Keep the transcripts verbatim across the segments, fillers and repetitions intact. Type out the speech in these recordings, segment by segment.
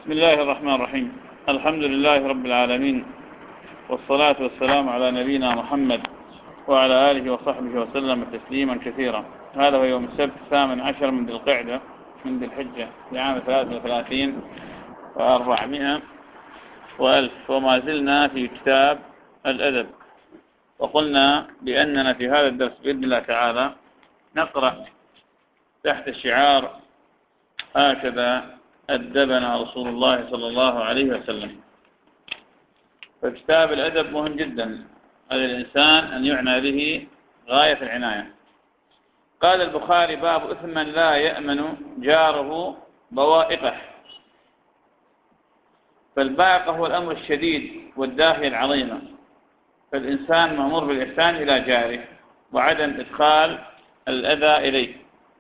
بسم الله الرحمن الرحيم. الحمد لله رب العالمين، والصلاة والسلام على نبينا محمد وعلى آله وصحبه وسلم تسليما كثيرا. هذا هو يوم السبت الثامن عشر من ذي القعدة من ذي الحجة لعام ثلاثة وثلاثين وأربعمائة وألف، وما زلنا في كتاب الأدب، وقلنا بأننا في هذا الدرس بإذن الله تعالى نقرأ تحت الشعار هكذا أدبنا رسول الله صلى الله عليه وسلم. فكتاب الأدب مهم جدا على الإنسان أن يعنى به غاية العناية. قال البخاري: باب إثم لا يأمن جاره بوائقه. فالبائقة هو الأمر الشديد والداهية العظيمة، فالإنسان مأمور بالإحسان إلى جاره وعدم إدخال الأذى إليه.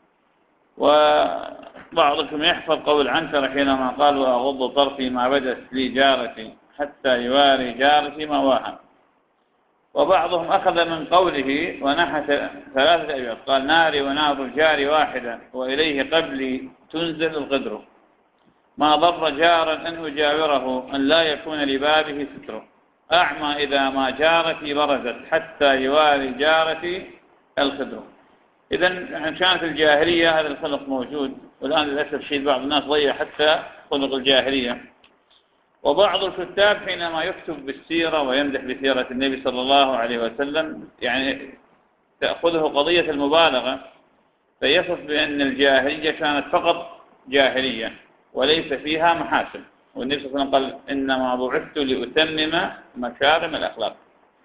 وبعضكم يحفظ قول عنترة حينما قال: وأغض طرفي ما بدت لي جارتي حتى يواري جارتي ما واها. وبعضهم أخذ من قوله ونحت ثلاثة أبيات، قال: ناري ونار الجار واحدة وإليه قبلي تنزل القدر، ما ضر جارا أن أجاوره أن لا يكون لبابه ستر، أعمى إذا ما جارتي برزت حتى يواري جارتي الخدر. إذن كانت الجاهلية هذا الخلق موجود، والآن للأسف الشديد بعض الناس ضيع حتى خلق الجاهلية. وبعض الكتاب حينما يكتب بالسيرة ويمدح بسيرة النبي صلى الله عليه وسلم يعني تأخذه قضية المبالغة، فيصف بأن الجاهلية كانت فقط جاهلية وليس فيها محاسن. والنبي صلى الله عليه وسلم قال: إنما بعثت لأتمم مكارم الأخلاق.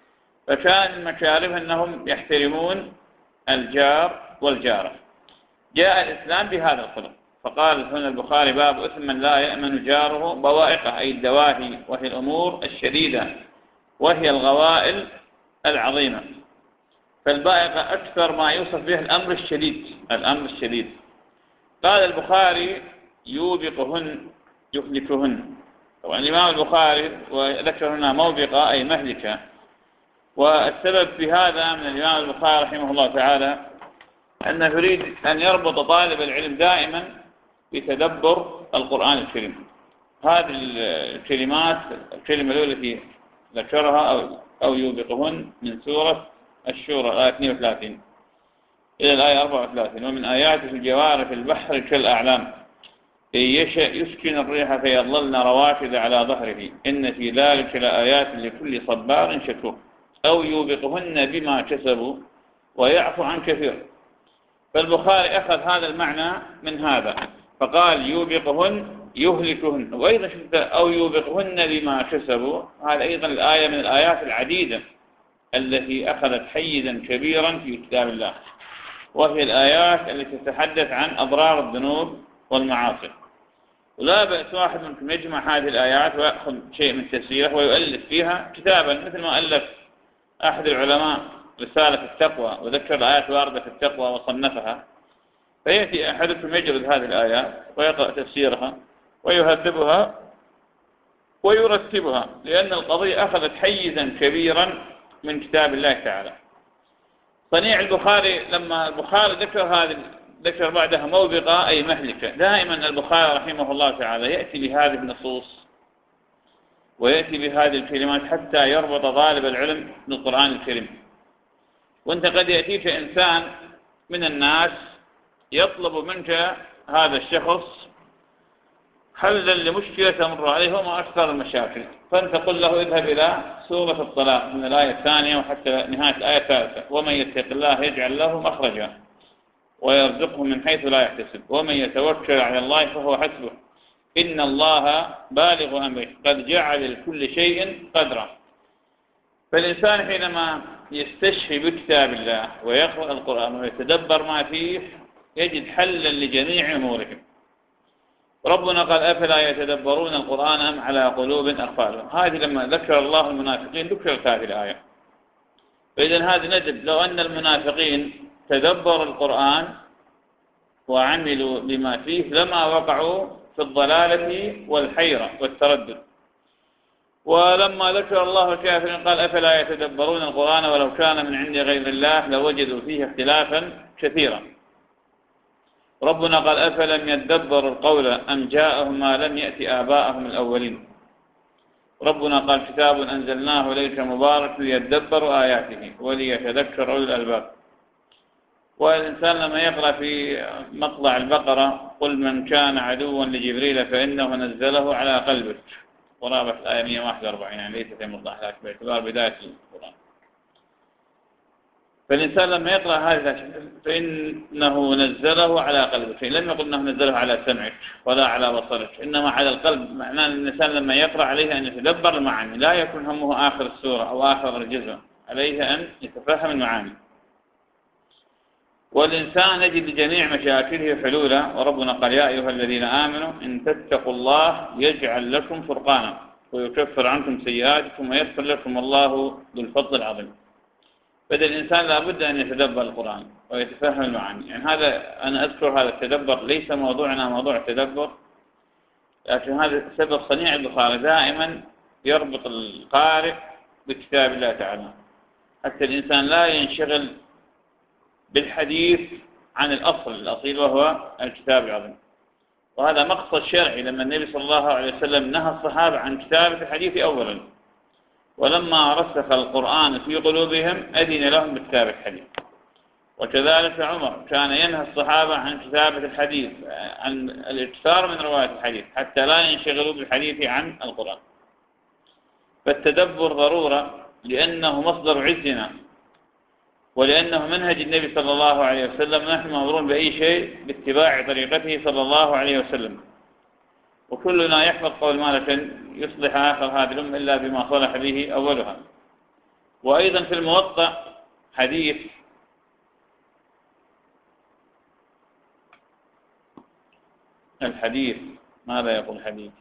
فكان المكارم أنهم يحترمون الجار والجارة. جاء الإسلام بهذا الخلق، فقال هنا البخاري: باب إثم لا يأمن جاره بوائقه، أي الدواهي، وهي الأمور الشديدة وهي الغوائل العظيمة. فالبائقة أكثر ما يوصف به الأمر الشديد الأمر الشديد. قال البخاري: يوبقهن يهلكهن. طبعا الإمام البخاري وذكر هنا موبقة أي مهلكة، والسبب في هذا من الإمام البخاري رحمه الله تعالى أنه يريد أن يربط طالب العلم دائما بتدبر القرآن الكريم. هذه الكلمات، الكلمة الأولى التي ذكرها أو, أو يوبقهن من سورة الشورى الآية اثنين وثلاثين إلى الآية أربعة وثلاثين: ومن آياته الجوار في البحر كالأعلام إن يشأ يسكن الريح فيظللن رواكد على ظهره إن في ذلك لآيات لكل صبار شكور. أو يوبقهن بما كسبوا ويعفو عن كثير. فالبخاري أخذ هذا المعنى من هذا فقال: يوبقهن يهلكهن. وأيضا شفت أو يوبقهن بما كسبوا، هذا أيضا الآية من الآيات العديدة التي أخذت حيزا كبيرا في كتاب الله، وهي الآيات التي تتحدث عن أضرار الذنوب والمعاصي. ولا بأس واحد منكم يجمع هذه الآيات ويأخذ شيء من تفسيره ويؤلف فيها كتابا، مثل ما ألف أحد العلماء رسالة التقوى وذكر الآيات واردة في التقوى وصنفها. فيأتي أحدكم يجرد هذه الآيات ويقرأ تفسيرها ويهذبها ويرتبها، لأن القضية أخذت حيزا كبيرا من كتاب الله تعالى. صنيع البخاري لما البخاري ذكر هذه ذكر بعدها موبقة أي مهلكة. دائما البخاري رحمه الله تعالى يأتي بهذه النصوص ويأتي بهذه الكلمات حتى يربط طالب العلم بالقرآن الكريم. وانت قد يأتيك إنسان من الناس يطلب منك هذا الشخص حلا لمشكلة تمر عليه وما أكثر المشاكل، فأنت قل له: اذهب إلى سورة الطلاق من الآية الثانية وحتى نهاية الآية الثالثة: ومن يتق الله يجعل له مخرجا ويرزقه من حيث لا يحتسب ومن يتوكل على الله فهو حسبه إن الله بالغ أمره قد جعل لكل شيء قدرا. فالإنسان حينما يستشفي بكتاب الله ويقرأ القرآن ويتدبر ما فيه يجد حلا لجميع أمورهم. ربنا قال: أفلا يتدبرون القرآن أم على قلوب أقفالها. هذه لما ذكر الله المنافقين ذكرت هذه الآية. فإذن هذا ندب لو أن المنافقين تدبروا القرآن وعملوا بما فيه لما وقعوا في الضلالة والحيرة والتردد. ولما ذكر الله الكافرين قال: أفلا يتدبرون القرآن ولو كان من عند غير الله لوجدوا فيه اختلافا كثيرا. ربنا قال أفلم يدبروا القول أم جاءهم ما لم يأت آباءهم الأولين. ربنا قال كتاب أنزلناه إليك مبارك ليدبروا آياته وليتذكر أولو الألباب. والإنسان لما يقرأ في مطلع البقرة قل من كان عدوا لجبريل فإنه نزله على قلبك، قرابة الآية مئة وواحد وأربعين، يعني ليست في مطلع لكن باعتبار بداية القرآن. فالإنسان لما يقرأ هذا فإنه نزله على قلبك، لم يقل أنه نزله على سمعك ولا على بصرك، إنما على القلب. معناه أن الإنسان لما يقرأ عليه أن يتدبر المعاني، لا يكون همه آخر السورة أو آخر الجزء، عليه أن يتفهم المعاني. والإنسان يجد لجميع مشاكله حلولا، وربنا قال يا أيها الذين آمنوا إن تتقوا الله يجعل لكم فرقانا ويكفر عنكم سيئاتكم ويغفر لكم الله ذو الفضل العظيم. بدأ الإنسان لابد أن يتدبر القرآن ويتفهم المعاني. يعني هذا أنا أذكر هذا التدبر، ليس موضوعنا موضوع التدبر، لكن هذا سبب صنيع البخاري دائما يربط القارئ بكتاب الله تعالى، حتى الإنسان لا ينشغل بالحديث عن الأصل الأصيل وهو الكتاب العظيم. وهذا مقصد شرعي لما النبي صلى الله عليه وسلم نهى الصحابة عن كتابة الحديث أولا، ولما رسخ القرآن في قلوبهم أذن لهم بكتابة الحديث. وكذلك عمر كان ينهى الصحابة عن كتابة الحديث، عن الاكثار من رواية الحديث حتى لا ينشغلوا بالحديث عن القرآن. فالتدبر ضرورة لأنه مصدر عزنا، ولأنه منهج النبي صلى الله عليه وسلم. نحن مأمورون بأي شيء باتباع طريقته صلى الله عليه وسلم. وكلنا يحفظ قول مالك يصلح آخر هذه الأمة إلا بما صلح به أولها. وأيضا في الموطأ حديث الحديث ماذا يقول الحديث؟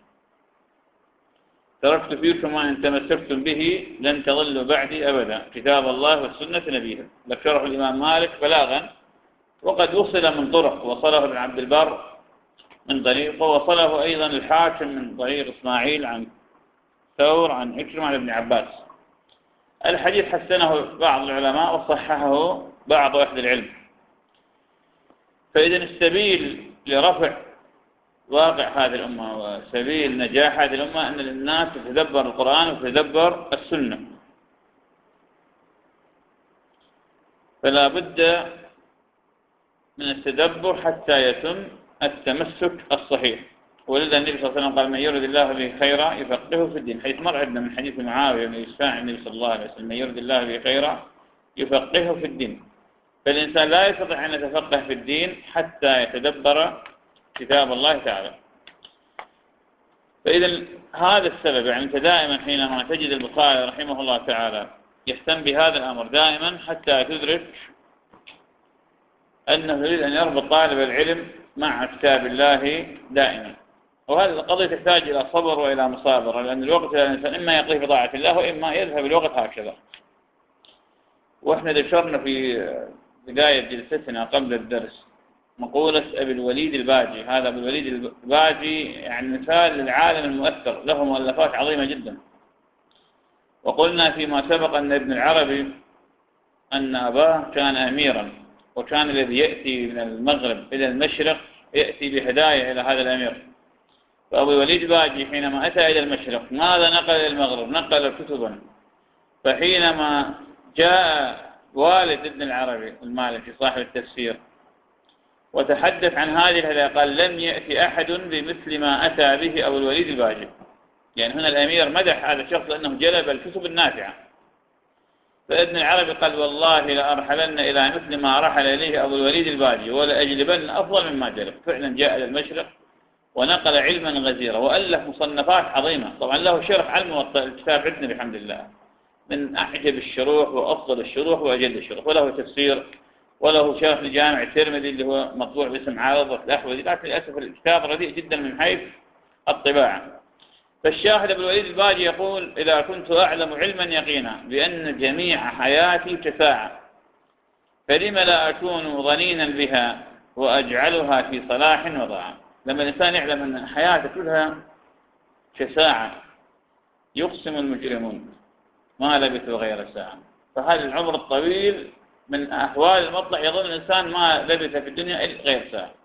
تركت فيكم ما إن تمسكتم به لن تضلوا بعدي أبدا، كتاب الله والسنة نبيه. ذكره الإمام مالك بلاغا، وقد وصل من طرق، وصله ابن عبد البر من طريقه، وصله أيضا الحاكم من طريق إسماعيل عن ثور عن عكرمة عن ابن عباس. الحديث حسنه بعض العلماء وصححه بعض أهل العلم. فإذا السبيل لرفع واقع هذه الأمة وسبيل نجاح هذه الأمة أن الناس تتدبر القرآن وتتدبر السنة. فلا بد من التدبر حتى يتم التمسك الصحيح. ولذا النبي صلى الله عليه وسلم قال من يرد الله به خيرا يفقهه في الدين، حيث مر عندنا من حديث معاوية بن يسفع النبي صلى الله عليه وسلم من يرد الله به خيرا يفقهه في الدين. فالإنسان لا يستطيع أن يتفقه في الدين حتى يتدبر كتاب الله تعالى. فإذا هذا السبب، يعني أنت دائما حينما تجد البخاري رحمه الله تعالى يهتم بهذا الأمر دائما حتى تدرك أنه يريد أن يربط طالب العلم مع كتاب الله دائما. وهذه القضية تحتاج إلى صبر وإلى مصابرة، لأن الوقت الإنسان إما يقضي في طاعة الله وإما يذهب الوقت هكذا. وإحنا ذكرنا في بداية جلستنا قبل الدرس مقولة أبي الوليد الباجي. هذا أبي الوليد الباجي يعني مثال للعالم المؤثر، له مؤلفات عظيمة جدا. وقلنا فيما سبق أن ابن العربي أن أباه كان أميرا، وكان الذي يأتي من المغرب إلى المشرق يأتي بهدايا إلى هذا الأمير. فأبو الوليد الباجي حينما أتى إلى المشرق ماذا نقل إلى المغرب؟ نقل كتبا. فحينما جاء والد ابن العربي المالكي صاحب التفسير وتحدث عن هذه الهدايا قال لم يأتي أحد بمثل ما أتى به أبو الوليد الباجي. يعني هنا الأمير مدح هذا الشخص لأنه جلب الكتب النافعة. فابن العربي قال والله لأرحلن إلى مثل ما رحل إليه أبو الوليد الباجي ولأجلبن أفضل مما جلب. فعلا جاء إلى المشرق ونقل علما غزيرا وألف مصنفات عظيمة. طبعا له شرح علم الكتاب عندنا بحمد الله من أعجب الشروح وأفضل الشروح وأجل الشروح، وله تفسير وله شرح لجامع الترمذي اللي هو مطبوع باسم عارضة الأحوذي، لكن للأسف الكتاب رديء جدا من حيث الطباعة. فالشاهد أبو الوليد الباجي يقول إذا كنت أعلم علما يقينا بأن جميع حياتي كساعة فلم لا أكون ظنينا بها وأجعلها في صلاح وضاعة. لما الإنسان يعلم أن حياته كلها كساعة يقسم المجرمون ما لبثوا غير ساعة. فهذا العمر الطويل من أحوال المطلع يظن الإنسان ما لبث في الدنيا إلا غير ساعة.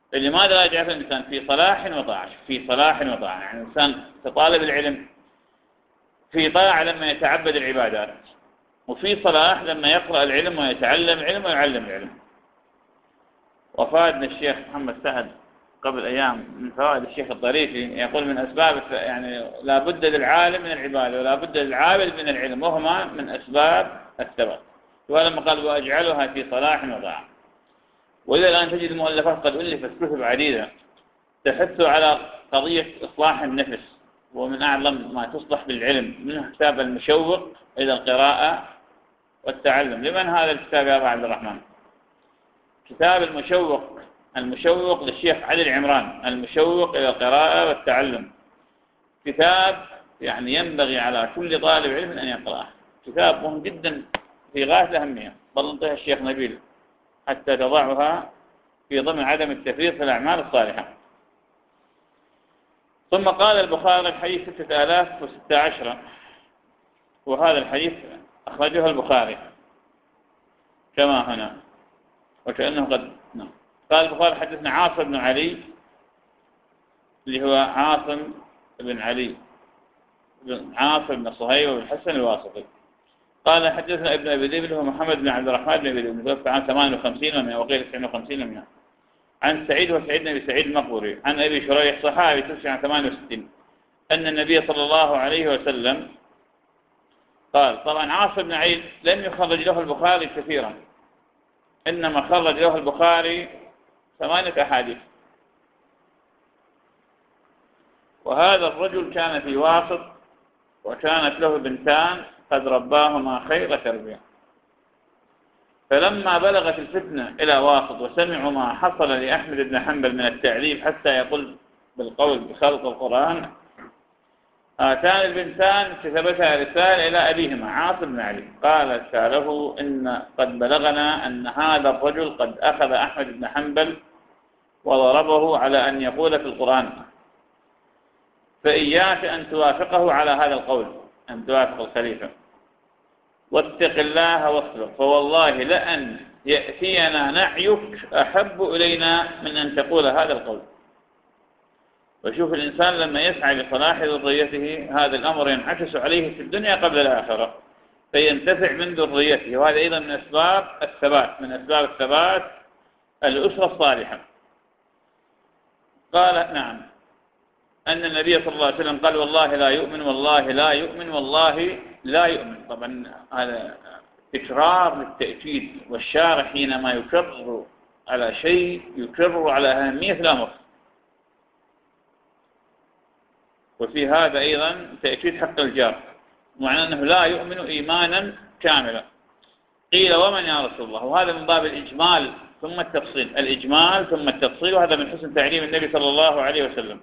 لماذا لا يجعل الإنسان في صلاح وطاعة؟ في صلاح وطاعة، يعني الإنسان كطالب العلم في طاعة لما يتعبد العبادات، وفي صلاح لما يقرأ العلم ويتعلم العلم ويعلم العلم. وفادنا الشيخ محمد سعد قبل أيام من فوائد الشيخ الطريفي يقول من أسباب يعني لا بد للعالم من العبادة ولا بد للعابد من العلم، وهما من أسباب الثبات. ولما قال وأجعلها في صلاح وطاعة. وإذا الآن تجد المؤلفات قد ألفت كتب عديدة تحث على قضية إصلاح النفس، ومن أعظم ما تصلح بالعلم منه كتاب المشوق إلى القراءة والتعلم. لمن هذا الكتاب يا أبا عبد الرحمن؟ كتاب المشوق المشوق للشيخ علي العمران، المشوق إلى القراءة والتعلم. كتاب يعني ينبغي على كل طالب علم أن يقرأه، كتاب مهم جدا في غاية الأهمية. بل انتهى الشيخ نبيل حتى تضعها في ضمن عدم التفريط في الأعمال الصالحة. ثم قال البخاري الحديث ستة آلاف وستة عشر، وهذا الحديث أخرجه البخاري كما هنا وكأنه قد نعم. قال البخاري حدثنا عاصم بن علي اللي هو عاصم بن علي بن عاصم بن صهيب بن الحسن الواسطي. قال حدثنا ابن أبي ذئب اللي هو محمد بن عبد الرحمن بن أبي ذئب متوفى عام ثمانية وخمسين ومئة وقيل تسعة وخمسين ومئة. عن سعيد وسعيد بن أبي سعيد المقبري عن أبي شريح صحابي توفي عام ثمانية وستين أن النبي صلى الله عليه وسلم قال. طبعا عاصم بن علي لم يخرج له البخاري كثيرا، إنما خرج له البخاري ثمانية أحاديث. وهذا الرجل كان في واسط وكانت له بنتان قد رباهما خير تربية، فلما بلغت الفتنة إلى واسط وسمعوا ما حصل لأحمد بن حنبل من التعذيب حتى يقول بالقول بخلق القرآن، آتان البنتان كتبتها رسالة إلى أبيهما عاصم بن علي قالت له إن قد بلغنا أن هذا الرجل قد أخذ أحمد بن حنبل وضربه على أن يقول في القرآن، فإياك أن توافقه على هذا القول، أن توافق الخليفة، واتق الله واصبر، فوالله لأن يأتينا نعيك أحب إلينا من أن تقول هذا القول. وشوف الإنسان لما يسعى لصلاح ذريته هذا الأمر ينعكس عليه في الدنيا قبل الآخرة فينتفع من ذريته، وهذا أيضا من أسباب الثبات من أسباب الثبات الأسرة الصالحة. قال نعم أن النبي صلى الله عليه وسلم قال والله لا يؤمن والله لا يؤمن والله لا يؤمن. طبعا هذا تكرار للتأكيد، والشارع حينما يكرر على شيء يكرر على أهمية الأمر، وفي هذا أيضا تأكيد حق الجار، معنى أنه لا يؤمن إيمانا كاملا. قيل ومن يا رسول الله؟ وهذا من باب الإجمال ثم التفصيل، الإجمال ثم التفصيل، وهذا من حسن تعليم النبي صلى الله عليه وسلم.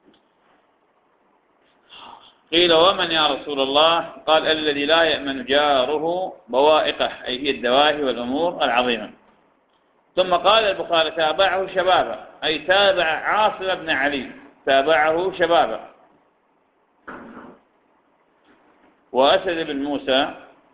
قيل ومن يا رسول الله؟ قال الذي لا يأمن جاره بوائقه، أي هي الدواهي والأمور العظيمة. ثم قال البخاري تابعه شبابه، أي تابع عاصم بن علي تابعه شبابه. وأسد بن موسى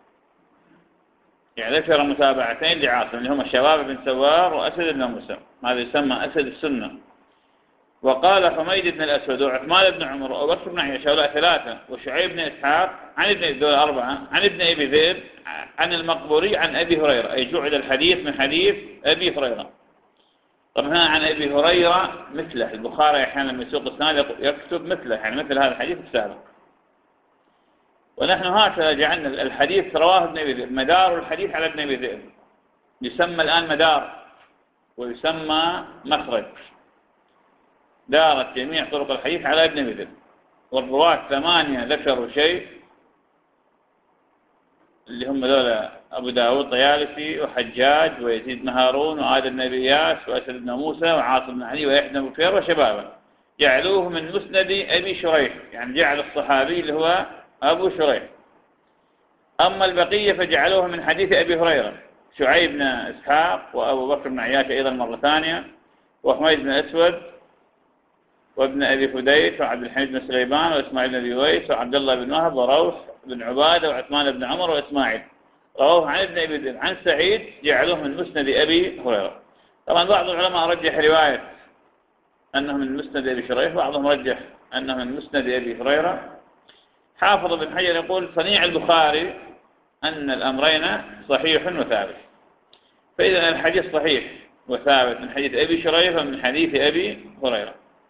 يعني ذكر متابعتين لعاصم اللي هم الشباب بن سوار وأسد بن موسى، هذا يسمى أسد السنة. وقال حميد بن الأسود وعثمان بن عمر وأبو بن عياش هؤلاء ثلاثة، وشعيب بن إسحاق عن ابن دول أربعة عن ابن أبي ذئب عن المقبوري عن أبي هريرة، أي جعل الحديث من حديث أبي هريرة. طبعا هنا عن أبي هريرة مثله، البخاري أحيانا لما يسوق السناد يكتب مثله، يعني مثل هذا الحديث السابق. ونحن هكذا جعلنا الحديث رواه ابن أبي ذئب، مدار الحديث على ابن أبي ذئب يسمى الآن مدار ويسمى مخرج، دارت جميع طرق الحديث على ابن أبي ذئب. والرواة ثمانية ذكروا شيء اللي هم ذولا أبو داود طيالسي وحجاج ويزيد بن هارون وآدم بن أبي إياس وأسد بن موسى وعاصم بن علي ويحيى بن بكير وشبابه، جعلوه من مسند أبي شريح، يعني جعل الصحابي اللي هو أبو شريح. أما البقية فجعلوه من حديث أبي هريرة، شعيب بن إسحاق وأبو بكر بن عياش أيضا مرة ثانية وحميد بن أسود وابن أبي فديت وعبد الحميد بن سليمان وإسماعيل بن أبي ويس وعبد الله بن وهب وروح بن عبادة وعثمان بن عمر وإسماعيل، رواه عن ابن أبي ذئب عن سعيد جعلوه من مسند أبي هريرة. طبعا بعض العلماء رجح رواية أنه من مسند أبي شريح، بعضهم رجح أنه من مسند أبي هريرة. حافظ بن حجر يقول صنيع البخاري أن الأمرين صحيح وثابت، فإذا الحديث صحيح وثابت من حديث أبي شريح ومن حديث أبي هريرة.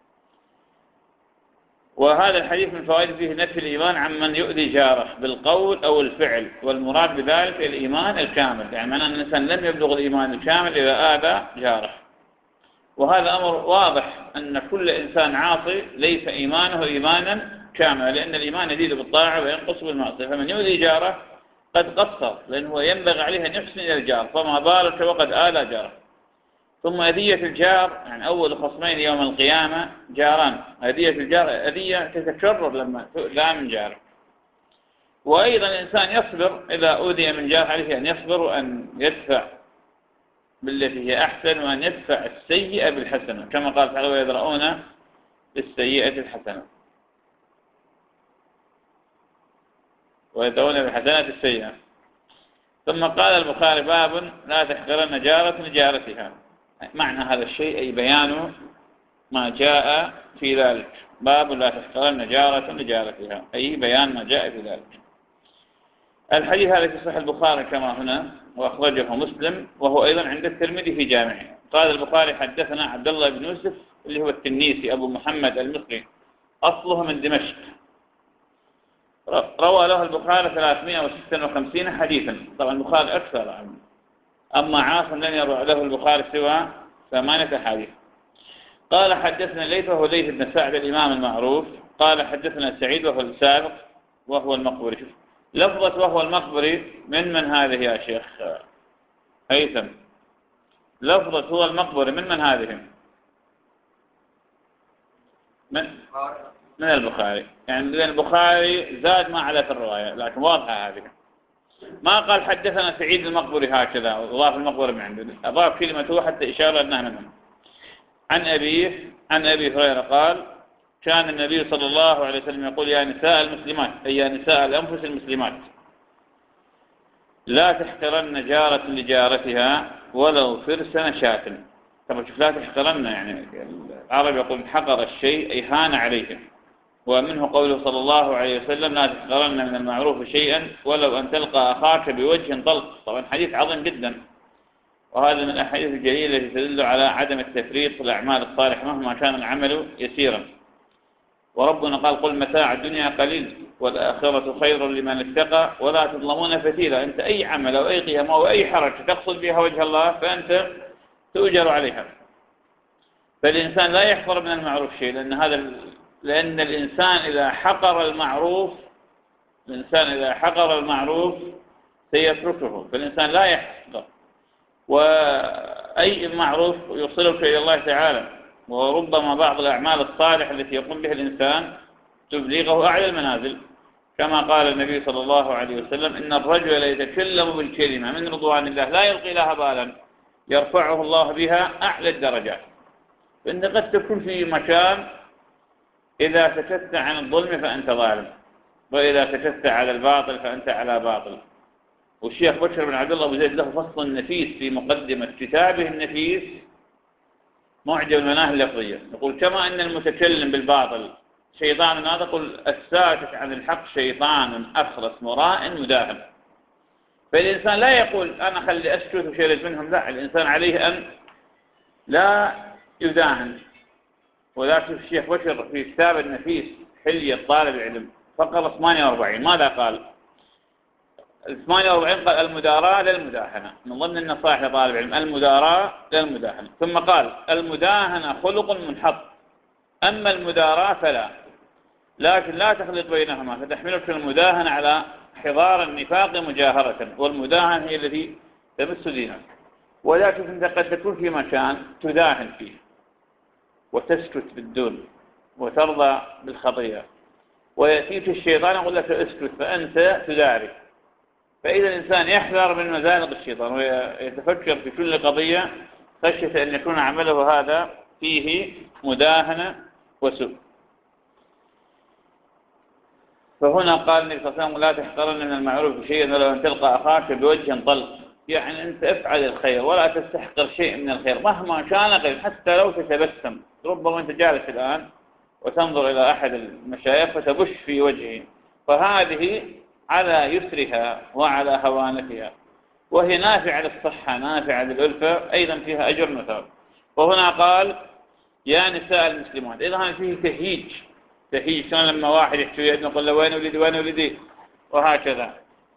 وهذا الحديث من فوائد فيه نفي الإيمان عن من يؤذي جاره بالقول أو الفعل، والمراد بذلك الإيمان الكامل، يعني معنى أن الإنسان لم يبلغ الإيمان الكامل إذا آذى جاره. وهذا أمر واضح أن كل إنسان عاصي ليس إيمانه إيمانا كاملا، لأن الإيمان يزيد بالطاعة وينقص بالمعصية، فمن يؤذي جاره قد قصر، لأنه ينبغي عليه أن يحسن إلى الجار، فما بالك وقد آذى جاره. ثم أذية الجار، يعني أول خصمين يوم القيامة جاران، أذية الجار أذية تتكرر لما تؤذى من جاره. وأيضا الإنسان يصبر إذا أوذي من جار، عليه أن يصبر وأن يدفع بالتي هي أحسن، وأن يدفع السيئة بالحسنة، كما قال تعالى ويدرؤون بالسيئة الحسنة، ويدرؤون بالحسنة السيئة. ثم قال البخاري باب لا تحقرن جارة لجارتها. معنى هذا الشيء أي بيان ما جاء في ذلك. باب لا تحقرن جارة لجارتها، أي بيان ما جاء في ذلك. الحديث هذا في صحيح البخاري كما هنا، وأخرجه مسلم، وهو أيضا عند الترمذي في جامعه. قال البخاري حدثنا عبد الله بن يوسف اللي هو التنيسي أبو محمد المصري، أصله من دمشق، روى له البخاري ثلاثمائة وستة وخمسين حديثا. طبعا البخاري أكثر عنه، أما عاصم لم يروى له البخاري سوى ثمانية حديث. قال حدثنا ليث وهو ليث بن سعد الإمام المعروف، قال حدثنا سعيد وهو السابق وهو المقبري. شوف لفظة وهو المقبري من من هذه يا شيخ هيثم؟ لفظة هو المقبري من من هذه؟ من من البخاري، يعني البخاري زاد ما على في الرواية، لكن واضحة هذه. ما قال حدثنا سعيد المقبري هكذا وضاف المقبري من عنده، أضاف كلمة هو حتى إشارة أنها منهم. عن أبيه عن أبي هريرة قال كان النبي صلى الله عليه وسلم يقول يا نساء المسلمات، أي يا نساء الأنفس المسلمات، لا تحقرن جارة لجارتها ولو فرس شاة. طبعا شوف لا تحقرن، يعني العرب يقول حقر الشيء أي هان عليه، ومنه قوله صلى الله عليه وسلم لا تحقرن من المعروف شيئا ولو أن تلقى أخاك بوجه طلق. طبعا حديث عظيم جدا، وهذا من الأحاديث الجليلة التي تدل على عدم التفريط في الأعمال الصالحة مهما كان العمل يسيرا. وربنا قال قل متاع الدنيا قليل والآخرة خير لمن اتقى ولا تظلمون فتيلا. أنت أي عمل أو أي قيام أو أي حركة تقصد بها وجه الله فأنت تؤجر عليها. فالإنسان لا يحقر من المعروف شيء، لأن هذا لأن الإنسان إذا حقر المعروف الإنسان إذا حقر المعروف سيتركه، فالإنسان لا يحقر. وأي معروف يوصلك إلى الله تعالى، وربما بعض الأعمال الصالحة التي يقوم بها الإنسان تبلغه أعلى المنازل، كما قال النبي صلى الله عليه وسلم إن الرجل يتكلم بالكلمة من رضوان الله لا يلقي لها بالا يرفعه الله بها أعلى الدرجات. فإن قد تكون في مكان إذا سكت عن الظلم فأنت ظالم، وإذا سكت على الباطل فأنت على باطل. والشيخ بشر بن عبد الله أبو زيد له فصل نفيس في مقدمة كتابه النفيس معجم المناهي اللفظية، يقول كما أن المتكلم بالباطل شيطان، هذا يقول الساكت عن الحق شيطان أخرس مراء مداهن. فالإنسان لا يقول أنا خلي أسكت وشيرد منهم، لا، الإنسان عليه أن لا يداهن. وذلك الشيخ بشر في كتاب النفيس حلية طالب العلم فقرة ثمانية وأربعين ماذا قال؟ ثمانية وأربعين قال المداراة للمداهنة، من ضمن النصائح لطالب العلم المداراة للمداهنة. ثم قال المداهنة خلق منحط، أما المداراة فلا، لكن لا تخلط بينهما فتحملك المداهنة على حضار النفاق مجاهرة، والمداهنة هي التي تمس دينك. ولكن أنت قد تكون في مكان تداهن فيه وتسكت بالدون وترضى بالخطيئة، ويأتيك الشيطان يقول لك اسكت فأنت تدارك. فإذا الإنسان يحذر من مزالق الشيطان ويتفكر في كل قضية خشية أن يكون عمله هذا فيه مداهنة وسوء. فهنا قال النبي صلى الله عليه وسلم لا تحقرن من المعروف شيئا ولو أن تلقى أخاك بوجه طلق. يعني أنت افعل الخير ولا تستحقر شيء من الخير مهما كان قليل، حتى لو تتبسم. ربما أنت جالس الآن وتنظر إلى أحد المشايخ فتبش في وجهه، فهذه على يسرها وعلى هوانتها، وهي نافعة للصحة نافعة للألفة، أيضا فيها أجر مثال. وهنا قال يا نساء المسلمات، إذا هذا فيه تهيج. تهيج كان لما واحد يحكي يدنا يقول له وين ولدي وين ولدي وهكذا.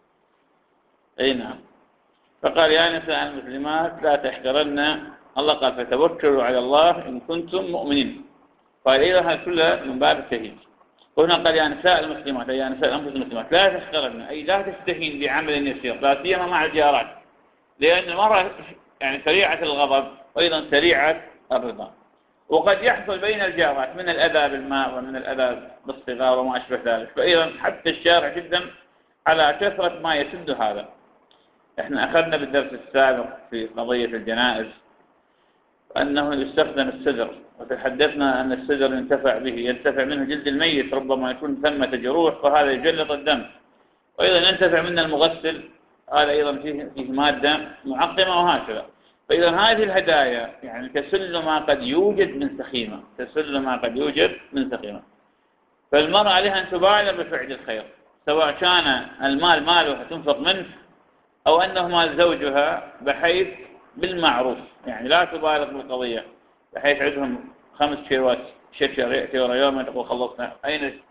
أي نعم. فقال يا نساء المسلمات لا تحقرن، الله قال فتوكلوا على الله إن كنتم مؤمنين. قال إذا هذا كله من باب التهيج. هنا قال يا نساء المسلمات، أي يا نساء الأنفس المسلمات لا تحقرن، أي لا تستهين بعمل يسير، لا سيما مع الجارات، لأن المرأة يعني سريعة الغضب وأيضا سريعة الرضا، وقد يحصل بين الجارات من الأذى بالماء ومن الأذى بالصغار وما أشبه ذلك. فأيضا حتى الشارع جدا على كثرة ما يسد هذا. احنا أخذنا بالدرس السابق في قضية الجنائز أنه يستخدم السدر، وتحدثنا أن السدر ينتفع به، ينتفع منه جلد الميت، ربما يكون ثمة جروح فهذا يجلط الدم، وأيضا ينتفع منه المغسل، هذا أيضا فيه, فيه مادة معقمة وهكذا. فإذا هذه الهدايا يعني تسل ما قد يوجد من سخيمة، تسل ما قد يوجد من سخيمة. فالمرأة عليها أن تبالغ بفعل الخير، سواء كان المال مالها تنفق منه أو أنه مال زوجها، بحيث بالمعروف، يعني لا تبالغ بالقضية بحيث عندهم خمس كيلوات شكر يأتي ورا يوم تقول خلصنا، أين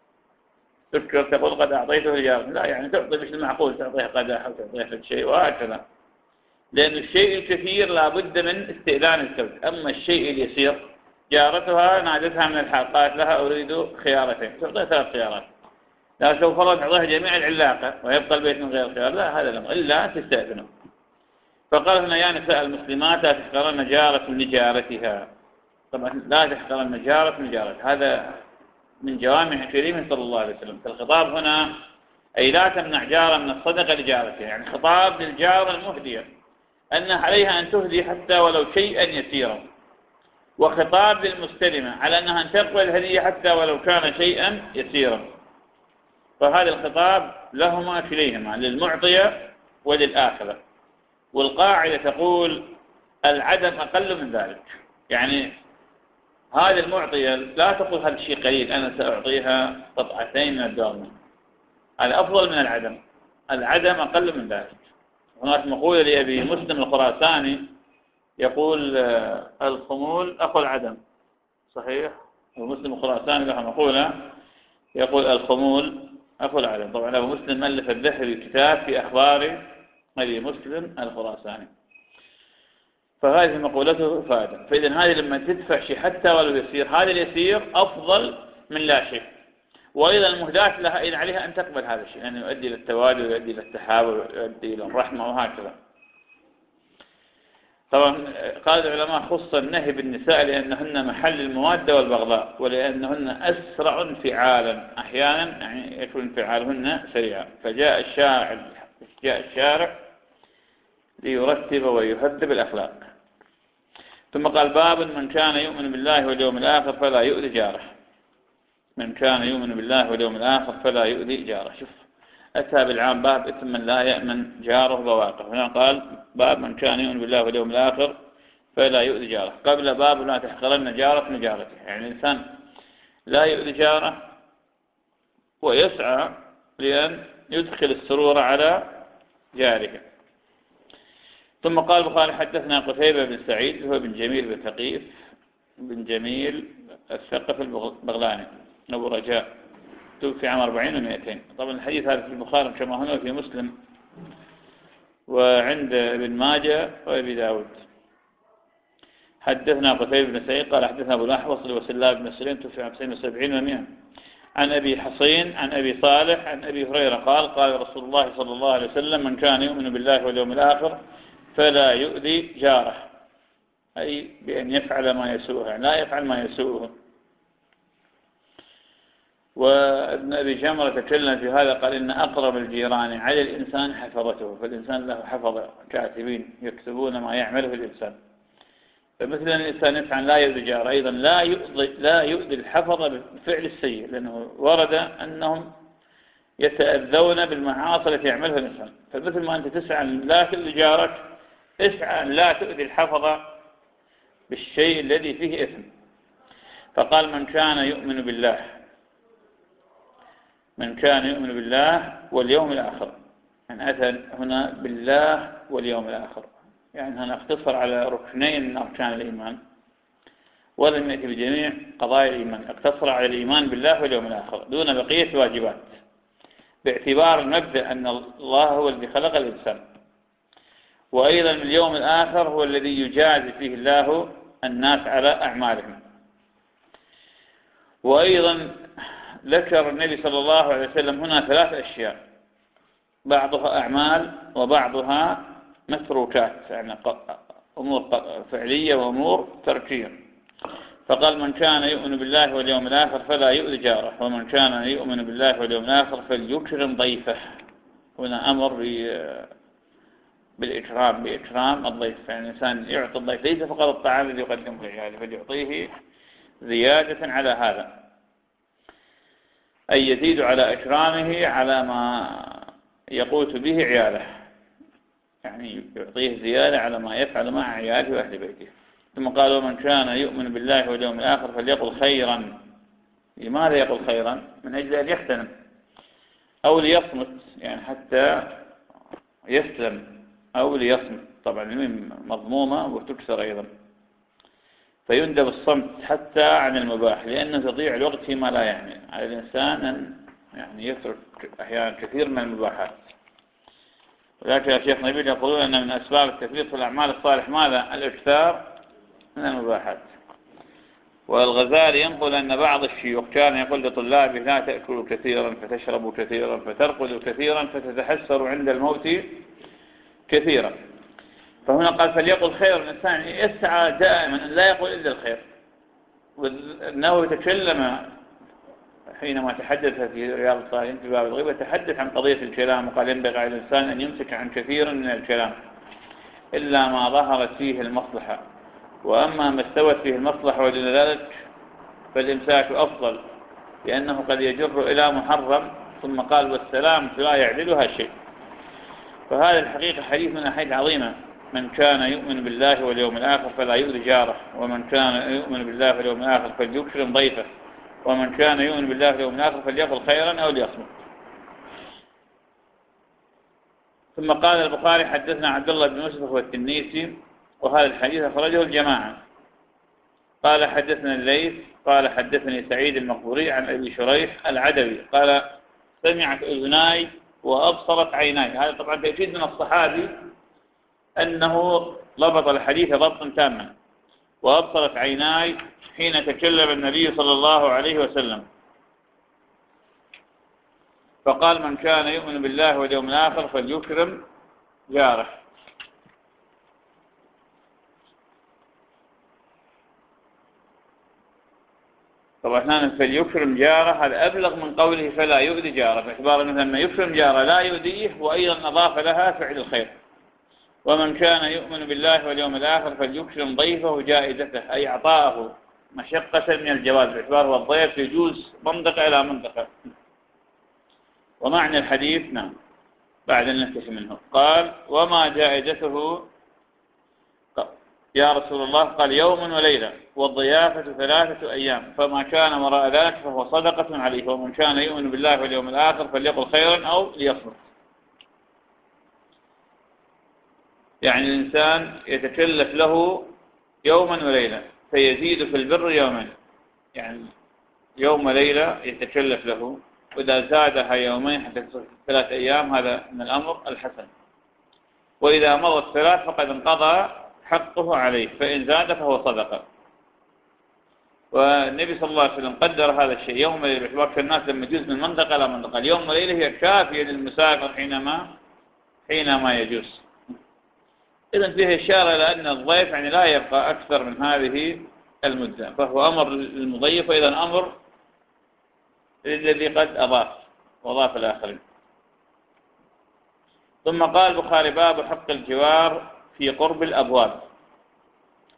سكر تقول قد أعطيته الجار، لا يعني تعطي مش المعقول، تعطيه قدح أو تعطيه شيء وهكذا. لأن الشيء الكثير لابد من استئذان الزوج. أما الشيء اليسير، جارتها نادتها من الحال قالت لها أريد خيارتين، تعطيها ثلاث خيارات، لا لو فرض تعطيها جميع العلاقة ويبقى البيت من غير خيار، لا هذا الأمر إلا تستأذنه. فقال هنا يا نساء المسلمات لا تحقرن جارة لجارتها. طبعا لا تحقرن جارة لجارتها، هذا من جوامع كريمه صلى الله عليه وسلم. فالخطاب هنا أي لا تمنع جارة من الصدقة لجارتها، يعني خطاب للجارة المهدية أن عليها أن تهدي حتى ولو شيئا يسيرا، وخطاب للمستلمة على أنها أن تقبل الهدية حتى ولو كان شيئا يسيرا. فهذا الخطاب لهما كليهما، للمعطية وللآخرة. والقاعدة تقول العدم أقل من ذلك، يعني هذه المعطية لا تقول هذا الشيء قليل أنا سأعطيها قطعتين من الدورمة، هذا أفضل من العدم، العدم أقل من ذلك. هناك مقولة لأبي مسلم الخراساني يقول الخمول أخو العدم، صحيح؟ ومسلم الخراساني له مقولة يقول الخمول أخو العدم. طبعا أبو مسلم ألف الذهبي كتاب في أخبار أبي مسلم الخراساني، فهذه مقولته فائدة. فإذا هذه لما تدفع شيء حتى ولو يسير، هذا اليسير أفضل من لا شيء. وأيضا المهداة لها إذا عليها أن تقبل هذا الشيء، لأنه يعني يؤدي إلى التوادد ويؤدي إلى التحاب ويؤدي إلى الرحمة وهكذا. طبعا قال العلماء خص النهي بالنساء لأنهن محل الموادة والبغضاء، ولأنهن أسرع انفعالا، أحيانا يعني يكون انفعالهن سريعا. فجاء الشارع جاء الشارع ليرتب ويهذب الأخلاق. ثم قال باب من كان يؤمن بالله واليوم الآخر فلا يؤذي جاره. من كان يؤمن بالله واليوم الآخر فلا يؤذي جاره. شوف أتى بالعام باب إثم من لا يأمن جاره بواقع. هنا قال باب من كان يؤمن بالله واليوم الآخر فلا يؤذي جاره، قبل باب لا تحقرن جارة من جارته. يعني الإنسان لا يؤذي جاره ويسعى لأن يدخل السرور على جاره. ثم قال البخاري حدثنا قتيبة بن سعيد هو بن جميل بن ثقيف بن جميل الثقف البغلاني أبو رجاء، توفي عام أربعين ومئتين. طبعا الحديث هذا في البخاري كما هنا في مسلم وعند ابن ماجه وابي داود. حدثنا قتيبة بن سعيد قال حدثنا أبو الأحوص وسلاب بن سليم توفي عام تسعين وسبعين ومئة، عن أبي حصين عن أبي صالح عن أبي هريرة قال قال رسول الله صلى الله عليه وسلم من كان يؤمن بالله واليوم الآخر فلا يؤذي جاره، أي بأن يفعل ما يسوءه، يعني لا يفعل ما يسوءه. وابن أبي جمرة تكلم في هذا قال إن أقرب الجيران على الإنسان حفظته، فالإنسان له حفظة كاتبين يكتبون ما يعمله الإنسان. فمثلا الإنسان يفعل لا يؤذي جاره، أيضا لا يؤذي لا يؤذي الحفظة بفعل السيء، لأنه ورد أنهم يتأذون بالمعاصي التي يعملها الإنسان. فمثل ما أنت تسعى أن لا تؤذي جارك، اسعى أن لا تؤذي الحفظة بالشيء الذي فيه إثم. فقال من كان يؤمن بالله من كان يؤمن بالله واليوم الآخر، يعني أتى هنا بالله واليوم الآخر، يعني هنا اختصر على ركنين من أركان الإيمان ولم يأتي بجميع قضايا الإيمان، اقتصر على الإيمان بالله واليوم الآخر دون بقية الواجبات، باعتبار المبدأ أن الله هو الذي خلق الإنسان، وأيضا اليوم الآخر هو الذي يجازي فيه الله الناس على أعمالهم. وأيضا ذكر النبي صلى الله عليه وسلم هنا ثلاث أشياء، بعضها أعمال وبعضها متروكات، يعني أمور فعلية وأمور تركية. فقال من كان يؤمن بالله واليوم الآخر فلا يؤذي جاره، ومن كان يؤمن بالله واليوم الآخر فليكرم ضيفه. هنا أمر بالإكرام، بإكرام الضيف، يعني الإنسان يعطي الضيف ليس فقط الطعام الذي يقدمه لعياله، بل يعطيه زيادة على هذا، أي يزيد على إكرامه على ما يقوت به عياله، يعني يعطيه زيادة على ما يفعل مع عياله وأهل بيته. ثم قال ومن كان يؤمن بالله واليوم الآخر فليقل خيرا. لماذا يقول خيرا؟ من أجل أن يحترم أو ليصمت، يعني حتى يسلم، أو ليصمت، طبعا الميم مضمومة وتكسر أيضا، فيندب الصمت حتى عن المباح، لأنه تضيع الوقت فيما لا يعني على الإنسان أن يعني يترك أحيانا كثير من المباحات. ولكن يا شيخ نبيل يقولون أن من أسباب التفريط في الأعمال الصالح ماذا؟ الإكثار من المباحات. والغزالي ينقل أن بعض الشيوخ كان يقول لطلابه لا تأكلوا كثيرا فتشربوا كثيرا فترقدوا كثيرا فتتحسروا عند الموت كثيرا. فهنا قال فليقل خير، الإنسان يسعى دائما أن لا يقول إلا الخير. وأنه يتكلم حينما تحدث في رياض الصالحين في باب الغيبة تحدث عن قضية الكلام، وقال ينبغي على الإنسان أن يمسك عن كثير من الكلام إلا ما ظهرت فيه المصلحة، وأما ما استوت فيه المصلحة ودون ذلك فالإمساك أفضل، لأنه قد يجر إلى محرم. ثم قال والسلام لا يعدلها شيء. فهذا الحقيقة حديث من أحاديث عظيمة. من كان يؤمن بالله واليوم الآخر فلا يؤذي جاره، ومن كان يؤمن بالله واليوم الآخر فليكرم ضيفه، ومن كان يؤمن بالله واليوم الآخر فليقل خيرا أو ليصمت. ثم قال البخاري حدثنا عبد الله بن يوسف والتنيسي، وهذا الحديث أخرجه الجماعة. قال حدثنا الليث قال حدثني سعيد المقبوري عن أبي شريح العدوي قال سمعت أذناي وأبصرت عيناي. هذا طبعا تأكيد من الصحابي أنه ضبط الحديث ضبطا تاما. وأبصرت عيناي حين تكلم النبي صلى الله عليه وسلم، فقال من كان يؤمن بالله واليوم الآخر فليكرم جاره. طبعا هنا فليكرم جاره هذا أبلغ من قوله فلا يؤذي جاره، باعتبار أنه لما يكرم جاره لا يؤذيه، وأيضا أضاف لها فعل الخير. ومن كان يؤمن بالله واليوم الآخر فليكرم ضيفه جائزته، أي أعطاءه مشقة من الجواز، باعتبار والضيف يجوز منطقة إلى منطقة. ومعنى الحديث نعم بعد أن ننتهي منه. قال وما جائزته يا رسول الله؟ قال يوم وليلة، والضيافة ثلاثة أيام، فما كان وراء ذلك فهو صدقة عليه. ومن كان يؤمن بالله واليوم الآخر فليقل خيرا أو ليصمت. يعني الإنسان يتكلف له يوما وليلة فيزيد في البر يومين، يعني يوم وليلة يتكلف له، وإذا زادها يومين حتى تصل ثلاث أيام هذا من الأمر الحسن. وإذا مضت ثلاث فقد انقضى حقه عليه، فإن زاد فهو صدقة. والنبي صلى الله عليه وسلم قدر هذا الشيء يوم وليلة، باعتبار الناس لما يجوز من منطقة إلى منطقة، اليوم وليلة هي كافية للمسافر حينما حينما يجوز. إذن فيه إشارة إلى أن الضيف يعني لا يبقى أكثر من هذه المدة، فهو أمر للمضيف، وإذن أمر للذي قد أضاف وضاف الآخرين. ثم قال البخاري باب حق الجوار في قرب الأبواب.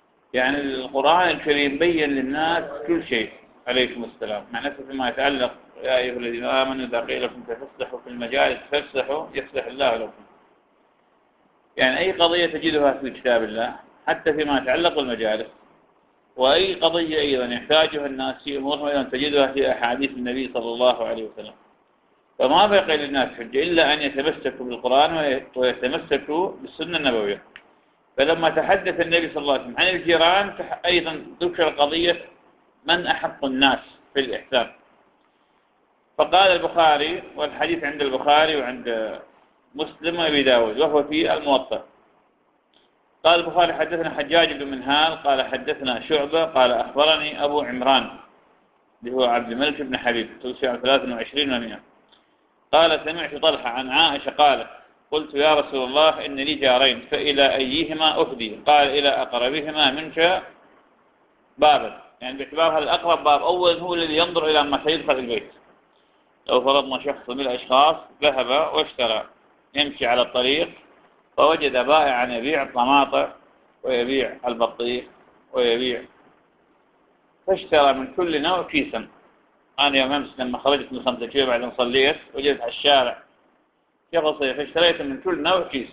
يعني القرآن الكريم بين للناس كل شيء عليكم السلام، مع نفسه فيما يتعلق يا أيها الذين آمنوا إذا قيل لكم تفسحوا في المجالس فافسحوا يفسح الله لكم. يعني أي قضية تجدها في كتاب الله حتى فيما يتعلق بالمجالس، وأي قضية أيضا يحتاجها الناس في أمورهم أيضا تجدها في أحاديث النبي صلى الله عليه وسلم. فما بقي للناس حجة إلا أن يتمسكوا بالقرآن ويتمسكوا بالسنة النبوية. فلما تحدث النبي صلى الله عليه وسلم عن الجيران أيضا ذكر قضية من أحق الناس في الإحسان. فقال البخاري، والحديث عند البخاري وعند مسلم وأبي داود وهو في الموطأ، قال البخاري حدثنا حجاج بن منهال قال حدثنا شعبة قال أخبرني أبو عمران اللي هو عبد الملك بن حبيب توفي عام ثلاث وعشرين ومئة، قال سمعت طلحة عن عائشة قالت قلت يا رسول الله إن لي جارين فإلى أيهما أفدي؟ قال إلى أقربهما منك بابا، يعني باعتبارها الأقرب باب أول هو الذي ينظر إلى ما سيدخل البيت. لو فرضنا شخص من الأشخاص ذهب واشترى يمشي على الطريق فوجد بائعا يبيع الطماطم ويبيع البطيخ ويبيع، فاشترى من كل نوع كيسا. أنا يوم أمس لما خرجت من خمسة كيلو بعد أن صليت وجدت على الشارع شخصي فاشتريت من كل نوع كيس،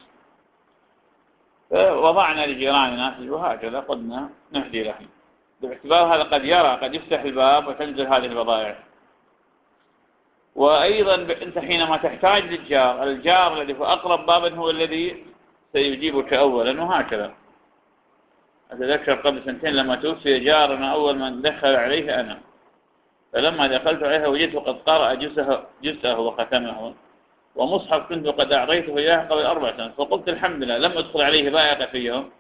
فوضعنا لجيراننا وهكذا قلنا نهدي لهم، باعتبار هذا قد يرى قد يفتح الباب وتنزل هذه البضائع. وأيضا أنت حينما تحتاج للجار، الجار الذي هو أقرب بابا هو الذي سيجيبك أولا، وهكذا. أتذكر قبل سنتين لما توفي جارنا أول من دخل عليه أنا، فلما دخلت عليها وجدته قد قرأ جزءه, جزءه وختمه ومصحف كنت قد أعطيته إياه قبل أربع سنوات، فقلت الحمد لله لم أدخل عليه بائع في يوم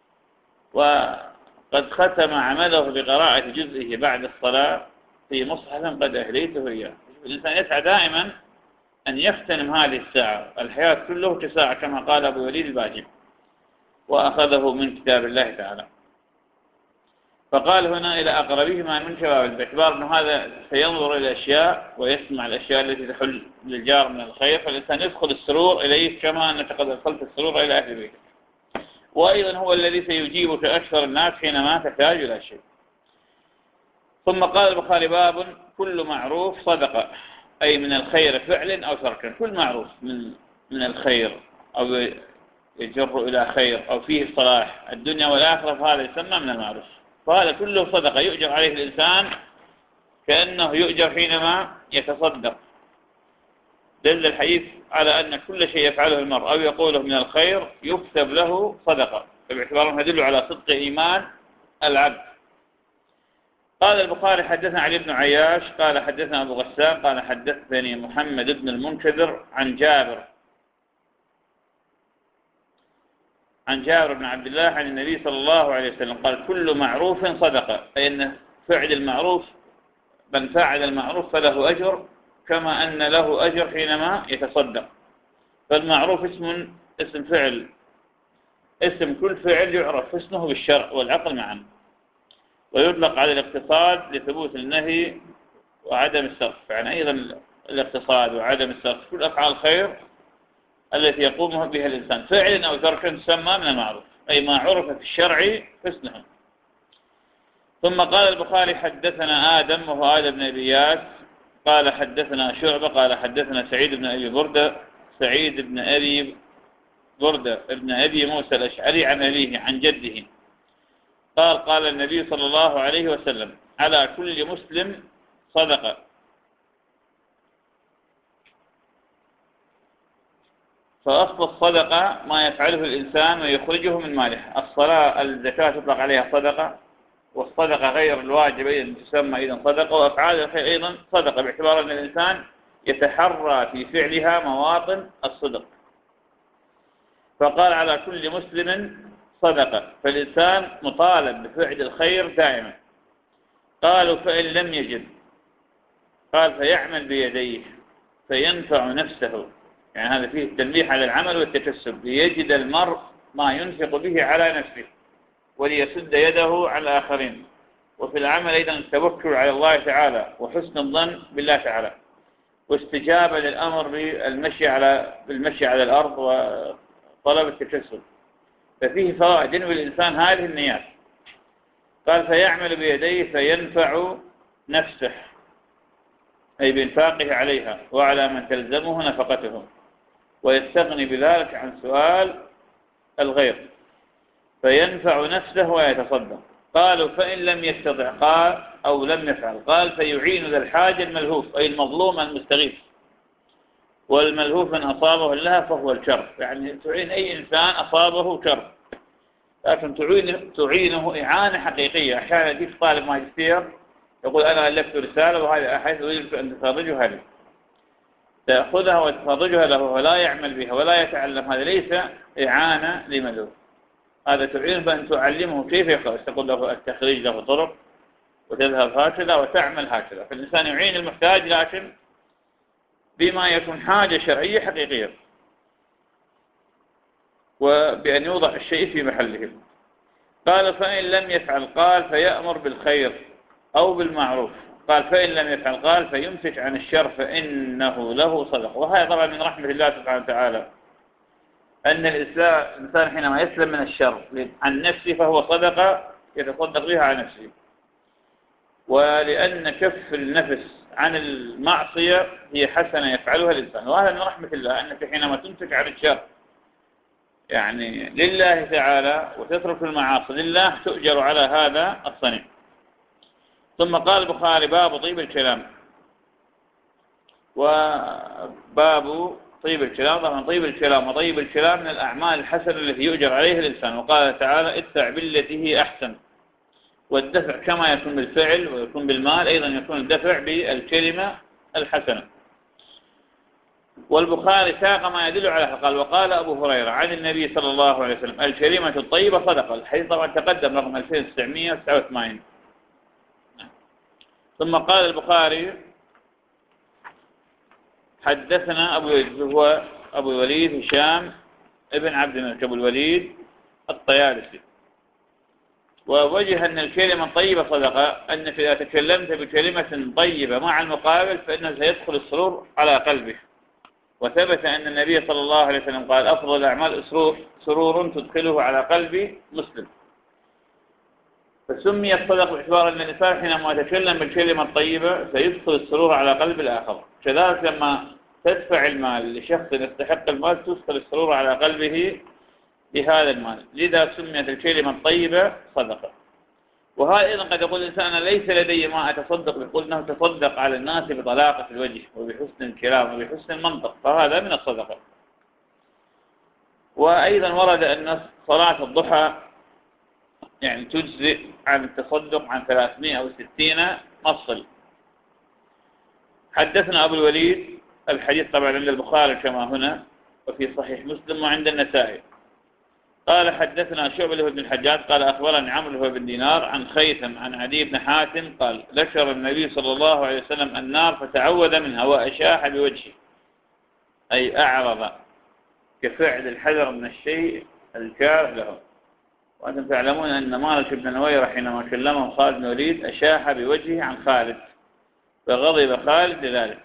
وقد ختم عمله بقراءة جزئه بعد الصلاة في مصحف قد أهديته إياه. الإنسان يسعى دائما أن يغتنم هذه الساعة، الحياة كله كساعة كما قال أبو وليد الباجي، وأخذه من كتاب الله تعالى. فقال هنا إلى أقربهما من شباب، باعتبار أنه هذا سينظر إلى الأشياء ويسمع الأشياء التي تحل للجار من الخير، فالإنسان يدخل السرور إليه كما أنك قد أدخلت السرور إلى أهل بيتك. وأيضا هو الذي سيجيبك أكثر الناس حينما تحتاج إلى شيء. ثم قال البخاري باب كل معروف صدقة، أي من الخير فعل أو ترك، كل معروف من من الخير أو يجر إلى خير أو فيه صلاح الدنيا والآخرة فهذا يسمى من المعروف، فهذا كله صدقة يؤجر عليه الإنسان كأنه يؤجر حينما يتصدق. دل الحديث على أن كل شيء يفعله المرء أو يقوله من الخير يكتب له صدقة، باعتبار أنه يدل على صدق إيمان العبد. قال البخاري حدثنا علي بن عياش قال حدثنا أبو غسان قال حدثني محمد بن المنكدر عن جابر عن جابر بن عبد الله عن النبي صلى الله عليه وسلم قال كل معروف صدقة، أي أن فعل المعروف من فعل المعروف فله أجر كما أن له أجر حينما يتصدق. فالمعروف اسم اسم فعل، اسم كل فعل يعرف اسمه بالشرع والعقل معا، ويطلق على الاقتصاد لثبوت النهي وعدم الصرف، يعني أيضا الاقتصاد وعدم الصرف كل أفعال الخير التي يقوم بها الإنسان فعل أو ترك تسمى من المعروف، أي ما عرف في الشرع حسنه. ثم قال البخاري حدثنا آدم وهو آدم بن أبي إياس قال حدثنا شعبة قال حدثنا سعيد بن أبي بردة سعيد بن أبي بردة ابن أبي موسى الأشعري عن أبيه عن جده قال قال النبي صلى الله عليه وسلم على كل مسلم صدقة. فأصل الصدقة ما يفعله الإنسان ويخرجه من ماله. الصلاة الزكاة تطلق عليها صدقة، والصدقة غير الواجب أيضا تسمى أيضا صدقة، وأفعال الخير أيضا صدقة، باعتبار أن الإنسان يتحرى في فعلها مواطن الصدق. فقال على كل مسلم صدقة، فالإنسان مطالب بفعل الخير دائما. قالوا فإن لم يجد قال فيعمل بيديه فينفع نفسه، يعني هذا فيه التنبيه على العمل والتكسب، ليجد المرء ما ينفق به على نفسه وليسد يده على الآخرين. وفي العمل أيضا التوكل على الله تعالى وحسن الظن بالله تعالى، واستجابة للأمر بالمشي على بالمشي على الأرض وطلب التكسب. ففيه فوائد ينوي الإنسان هذه النيات. قال فيعمل بيديه فينفع نفسه، أي بإنفاقه عليها وعلى من تلزمه نفقته، ويستغني بذلك عن سؤال الغير فينفع نفسه ويتصدق. قالوا فإن لم يستطع قال أو لم يفعل قال فيعين ذا الحاجة الملهوف أي المظلوم المستغيث، والملهوف من أصابه الله فهو الشر، يعني تعين أي إنسان أصابه شر، لكن تعين تعينه إعانة حقيقية. أحيانا يجيك طالب ماجستير يقول أنا ألفت رسالة وهذا أحد أريد أن تخرجها لي، تأخذها وتخرجها له ولا يعمل بها ولا يتعلم، هذا ليس إعانة لملهوف، هذا تعين بأن تعلمه كيف يقرأ، تقول له التخريج له طرق وتذهب هكذا وتعمل هكذا. فالإنسان يعين المحتاج لكن بما يكون حاجة شرعية حقيقية، وبأن يوضع الشيء في محله. قال فإن لم يفعل قال فيأمر بالخير أو بالمعروف. قال فإن لم يفعل قال فيمسك عن الشر فإنه له صدق. وهذا طبعا من رحمة الله سبحانه وتعالى أن الإنسان حينما يسلم من الشر عن نفسه فهو صدقة يتصدق بها عن نفسه، ولأن كف النفس عن المعصية هي حسنة يفعلها الإنسان. وهذا من رحمة الله أنك حينما تمسك عن الشر يعني لله تعالى وتترك المعاصي لله تؤجر على هذا الصنيع. ثم قال البخاري باب طيب الكلام. وباب طيب الكلام، طبعا طيب الكلام وطيب الكلام من الأعمال الحسنة التي يؤجر عليها الإنسان. وقال تعالى ادفع بالتي هي أحسن، والدفع كما يكون بالفعل ويكون بالمال أيضا يكون الدفع بالكلمة الحسنة. والبخاري ساق ما يدل على قال وقال أبو هريرة عن النبي صلى الله عليه وسلم الكلمة الطيبة صدقة. الحديث طبعا تقدم رقم ألفين وتسعمائة وتسعة وثمانين. ثم قال البخاري حدثنا أبو الوليد هو أبو الوليد هشام ابن عبد الملك أبو الوليد الطيالسي. ووجه أن الكلمة الطيبة صدقة أنك إذا تكلمت بكلمة طيبة مع المقابل فإنه سيدخل السرور على قلبه. وثبت أن النبي صلى الله عليه وسلم قال أفضل الأعمال سرور, سرور تدخله على قلب مسلم. فسمي الصدق باعتبار أن الإنسان حينما يتكلم بالكلمة الطيبة سيدخل السرور على قلب الآخر. كذلك لما تدفع المال لشخص يستحق المال تدخل السرور على قلبه بهذا المال، لذا سميت الكلمة الطيبة صدقة. وهذا أيضا قد يقول الإنسان ليس لدي ما أتصدق، يقول أنه تصدق على الناس بطلاقة الوجه وبحسن الكلام وبحسن المنطق، فهذا من الصدقة. وأيضا ورد أن صلاة الضحى يعني تجزئ عن التصدق عن ثلاثمائة أو ستين مفصل. حدثنا أبو الوليد الحديث طبعا عند البخاري كما هنا وفي صحيح مسلم وعند النسائي. قال حدثنا شعبة بن الحجاج قال أخبرني عمرو بن دينار عن خيثم عن عدي بن حاتم قال ذكر النبي صلى الله عليه وسلم النار فتعوذ منها وأشاح بوجهه أي أعرض كفعل الحذر من الشيء الكاره له. وأنتم تعلمون أن مالك بن نويرة حينما كلمه خالد بن الوليد أشاح بوجهه عن خالد فغضب خالد لذلك.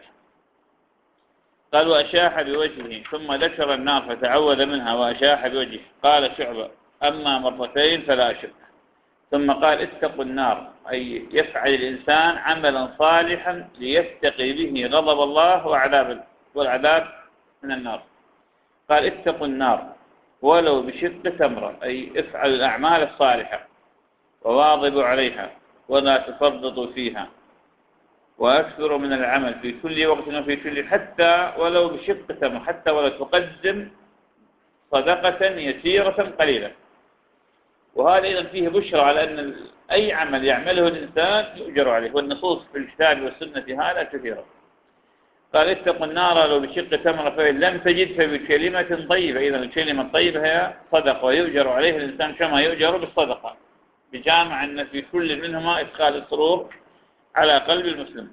قال وأشاح بوجهه ثم ذكر النار فتعوذ منها وأشاح بوجهه. قال شعبة أما مرتين فلا شك. ثم قال اتقوا النار أي يفعل الإنسان عملا صالحا ليتقي به غضب الله وعذاب والعذاب من النار. قال اتقوا النار ولو بشق تمرة أي افعل الأعمال الصالحة وواظبوا عليها ولا تفرطوا فيها وأكثروا من العمل في كل وقت وفي كل حتى ولو بشق تمرة، حتى ولو تقدم صدقة يسيرة قليلة. وهذا أيضا فيه بشرى على أن أي عمل يعمله الإنسان يؤجر عليه، والنصوص في الكتاب والسنة هذا كثيرة. قال اتقوا النار لو بشق تمرة فإن لم تجد فبكلمة طيبة. إذا الكلمة الطيبة هي صدقة ويؤجر عليه الإنسان كما يؤجر بالصدقة، بجامع أن في كل منهما إدخال السرور على قلب المسلم.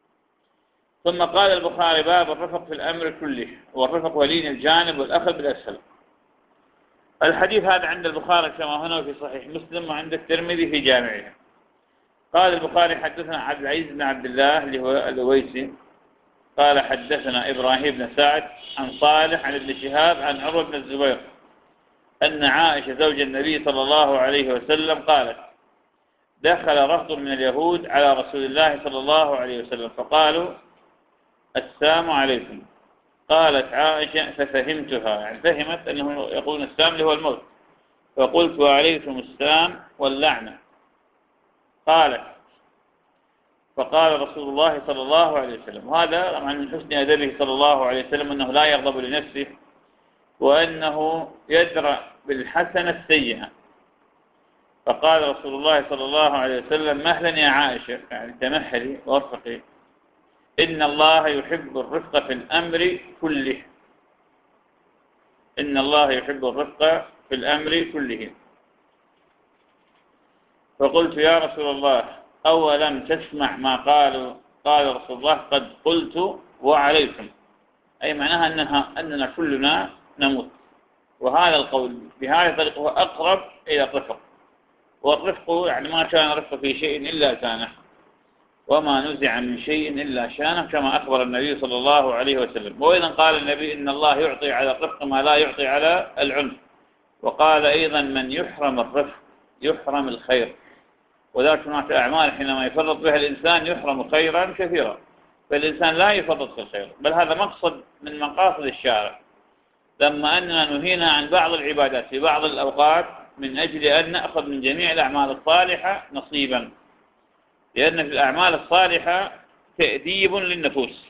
ثم قال البخاري باب الرفق في الأمر كله، والرفق ولين الجانب والأخذ بالأسهل. الحديث هذا عند البخاري كما هنا في صحيح مسلم وعند الترمذي في جامعه. قال البخاري حدثنا عبد العزيز بن عبد الله اللي هو الأويسي قال حدثنا إبراهيم بن سعد عن صالح عن ابن شهاب عن عروة بن الزبير أن عائشة زوج النبي صلى الله عليه وسلم قالت دخل رهط من اليهود على رسول الله صلى الله عليه وسلم فقالوا السلام عليكم. قالت عائشة ففهمتها، يعني فهمت أنه يقول السلام اللي هو الموت، فقلت وعليكم السلام واللعنة. قالت فقال رسول الله صلى الله عليه وسلم، وهذا طبعا من حسن أدبه صلى الله عليه وسلم أنه لا يغضب لنفسه، وأنه يدرأ بالحسنة السيئة. فقال رسول الله صلى الله عليه وسلم مهلا يا عائشة، يعني تمهلي وارفقي، إن الله يحب الرفق في الأمر كله. إن الله يحب الرفق في الأمر كله. فقلت يا رسول الله أولم تسمع ما قالوا؟ قال رسول الله قد قلت وعليكم، أي معناها أنها أننا كلنا نموت. وهذا القول بهذه الطريقة هو أقرب إلى الرفق، والرفق يعني ما كان رفق في شيء إلا كانه، وما نزع من شيء إلا شانه، كما أخبر النبي صلى الله عليه وسلم. وإذا قال النبي إن الله يعطي على الرفق ما لا يعطي على العنف، وقال أيضا من يحرم الرفق يحرم الخير. وذلك هناك أعمال حينما يفرط بها الإنسان يحرم خيرا كثيرا، فالإنسان لا يفرط في الخير، بل هذا مقصد من مقاصد الشارع، لما أننا نهينا عن بعض العبادات في بعض الأوقات من أجل أن نأخذ من جميع الأعمال الصالحة نصيبا، لأن في الأعمال الصالحة تأديب للنفوس.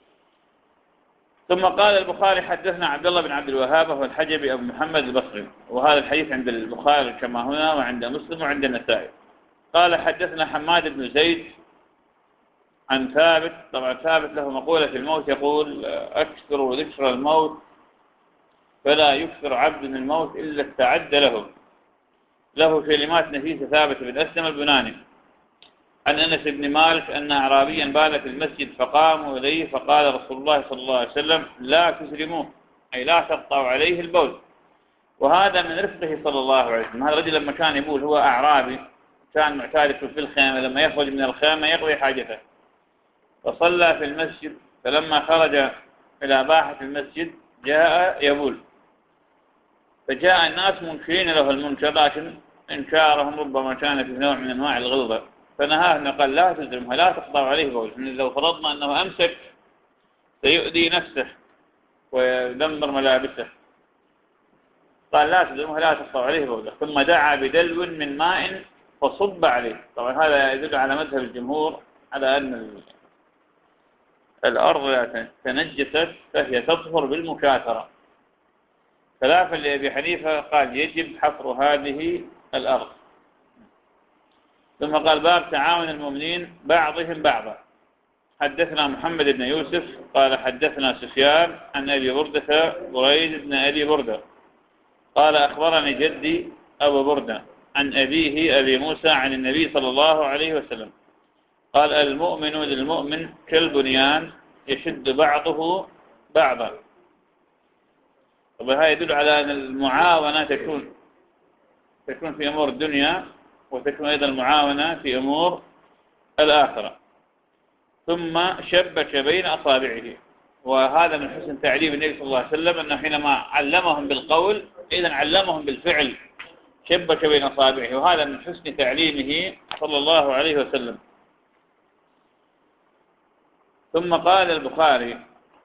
ثم قال البخاري حدثنا عبد الله بن عبد الوهاب وهو الحجبي أبو محمد البصري، وهذا الحديث عند البخاري كما هنا وعند مسلم وعند النسائي. قال حدثنا حماد بن زيد عن ثابت، طبعا ثابت له مقولة في الموت يقول أكثر ذكر الموت فلا يكثر عبد من الموت إلا استعد له. له كلمات نفيسة ثابت بن أسلم البناني عن أنس بن مالك أن أعرابيا بال في المسجد فقاموا إليه فقال رسول الله صلى الله عليه وسلم لا تسلموه، أي لا تقطعوا عليه البول. وهذا من رفقه صلى الله عليه وسلم. هذا الرجل لما كان يبول هو أعرابي، كان معترف في الخيمة، لما يخرج من الخيمة يقضي حاجته، فصلى في المسجد، فلما خرج إلى باحة المسجد جاء يبول، فجاء الناس منكرين له المنكر، لكن إنكارهم ربما كان في نوع من أنواع الغلظة، فنهاه قال لا تزرمها، لا تقطع عليه بول، لو فرضنا أنه أمسك سيؤذي نفسه ويدمر ملابسه، قال لا تزرمها لا تقطع عليه بول. ثم دعا بدلو من ماء فصب عليه. طبعا هذا يدل على مذهب الجمهور على أن الأرض إذا تنجست فهي تطهر بالمكاثرة، خلافا لأبي حنيفة قال يجب حفر هذه الأرض. ثم قال باب تعاون المؤمنين بعضهم بعضا. حدثنا محمد بن يوسف قال حدثنا سفيان عن أبي بردة بريد بن أبي بردة قال أخبرني جدي أبو بردة عن أبيه أبي موسى عن النبي صلى الله عليه وسلم قال المؤمن للمؤمن كالبنيان يشد بعضه بعضا. وهذا يدل على أن المعاونة تكون تكون في أمور الدنيا، وتكون أيضا المعاونة في أمور الآخرة. ثم شبك بين أصابعه، وهذا من حسن تعليم النبي صلى الله عليه وسلم أنه حينما علمهم بالقول إذن علمهم بالفعل، شبك بين أصابعه، وهذا من حسن تعليمه صلى الله عليه وسلم. ثم قال البخاري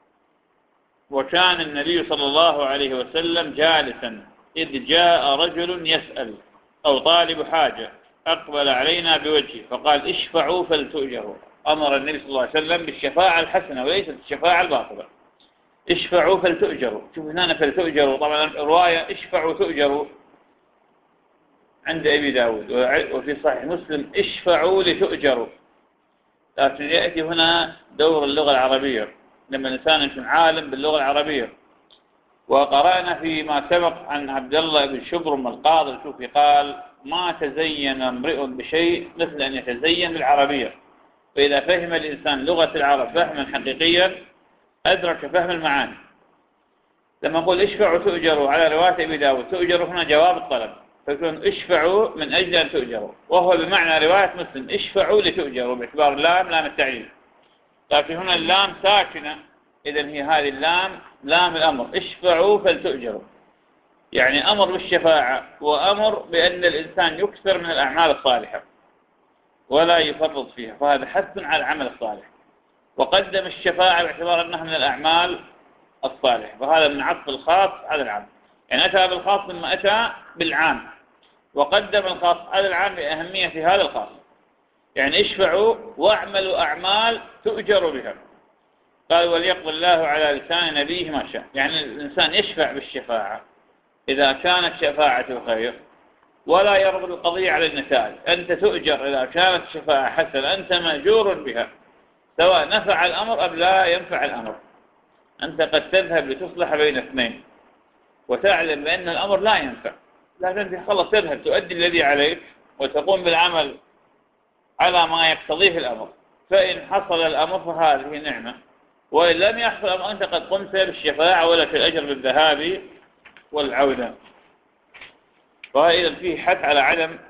وكان النبي صلى الله عليه وسلم جالسا إذ جاء رجل يسأل أو طالب حاجة أقبل علينا بوجهه فقال اشفعوا فلتؤجروا. أمر النبي صلى الله عليه وسلم بالشفاعة الحسنة وليست الشفاعة الباطلة. اشفعوا فلتؤجروا، شوف هنا فلتؤجروا، طبعا الرواية اشفعوا تؤجروا عند أبي داود، وفي صحيح مسلم اشفعوا لتؤجروا. لكن يأتي هنا دور اللغة العربية لما الإنسان يكون عالم باللغة العربية. وقرأنا فيما سبق عن عبد الله بن شبرم القاضي الكوفي قال ما تزين امرئ بشيء مثل أن يتزين بالعربية. فإذا فهم الإنسان لغة العرب فهما حقيقيا أدرك فهم المعاني. لما نقول اشفعوا تؤجروا على رواية أبي داود، تؤجروا هنا جواب الطلب، فيكون اشفعوا من أجل أن تؤجروا، وهو بمعنى رواية مسلم اشفعوا لتؤجروا باعتبار اللام لام التعليل. لكن هنا اللام ساكنة، إذن هي هذه اللام لام الأمر، اشفعوا فلتؤجروا، يعني أمر بالشفاعة وأمر بأن الإنسان يكثر من الأعمال الصالحة ولا يفرط فيها، فهذا حث على العمل الصالح. وقدم الشفاعة باعتبار أنها من الأعمال الصالحة، وهذا من عطف الخاص على العام. يعني أتى بالخاص مما أتى بالعام، وقدم الخاص على العام بأهمية هذا الخاص. يعني اشفعوا واعملوا أعمال تؤجر بها. قال وليقضي الله على لسان نبيه ما شاء. يعني الإنسان يشفع بالشفاعة إذا كانت شفاعة خير، ولا يربط القضية على النتائج. أنت تؤجر إذا كانت شفاعة حسنة، أنت مأجور بها سواء نفع الأمر أم لا ينفع الأمر. أنت قد تذهب لتصلح بين اثنين وتعلم بأن الأمر لا ينفع، لكن أنت خلص تذهب تؤدي الذي عليك وتقوم بالعمل على ما يقتضيه الأمر. فإن حصل الأمر فهذه نعمة، وإن لم يحصل الأمر أنت قد قمت بالشفاعة ولك الأجر بالذهاب والعودة. وإذا فيه حث على عدم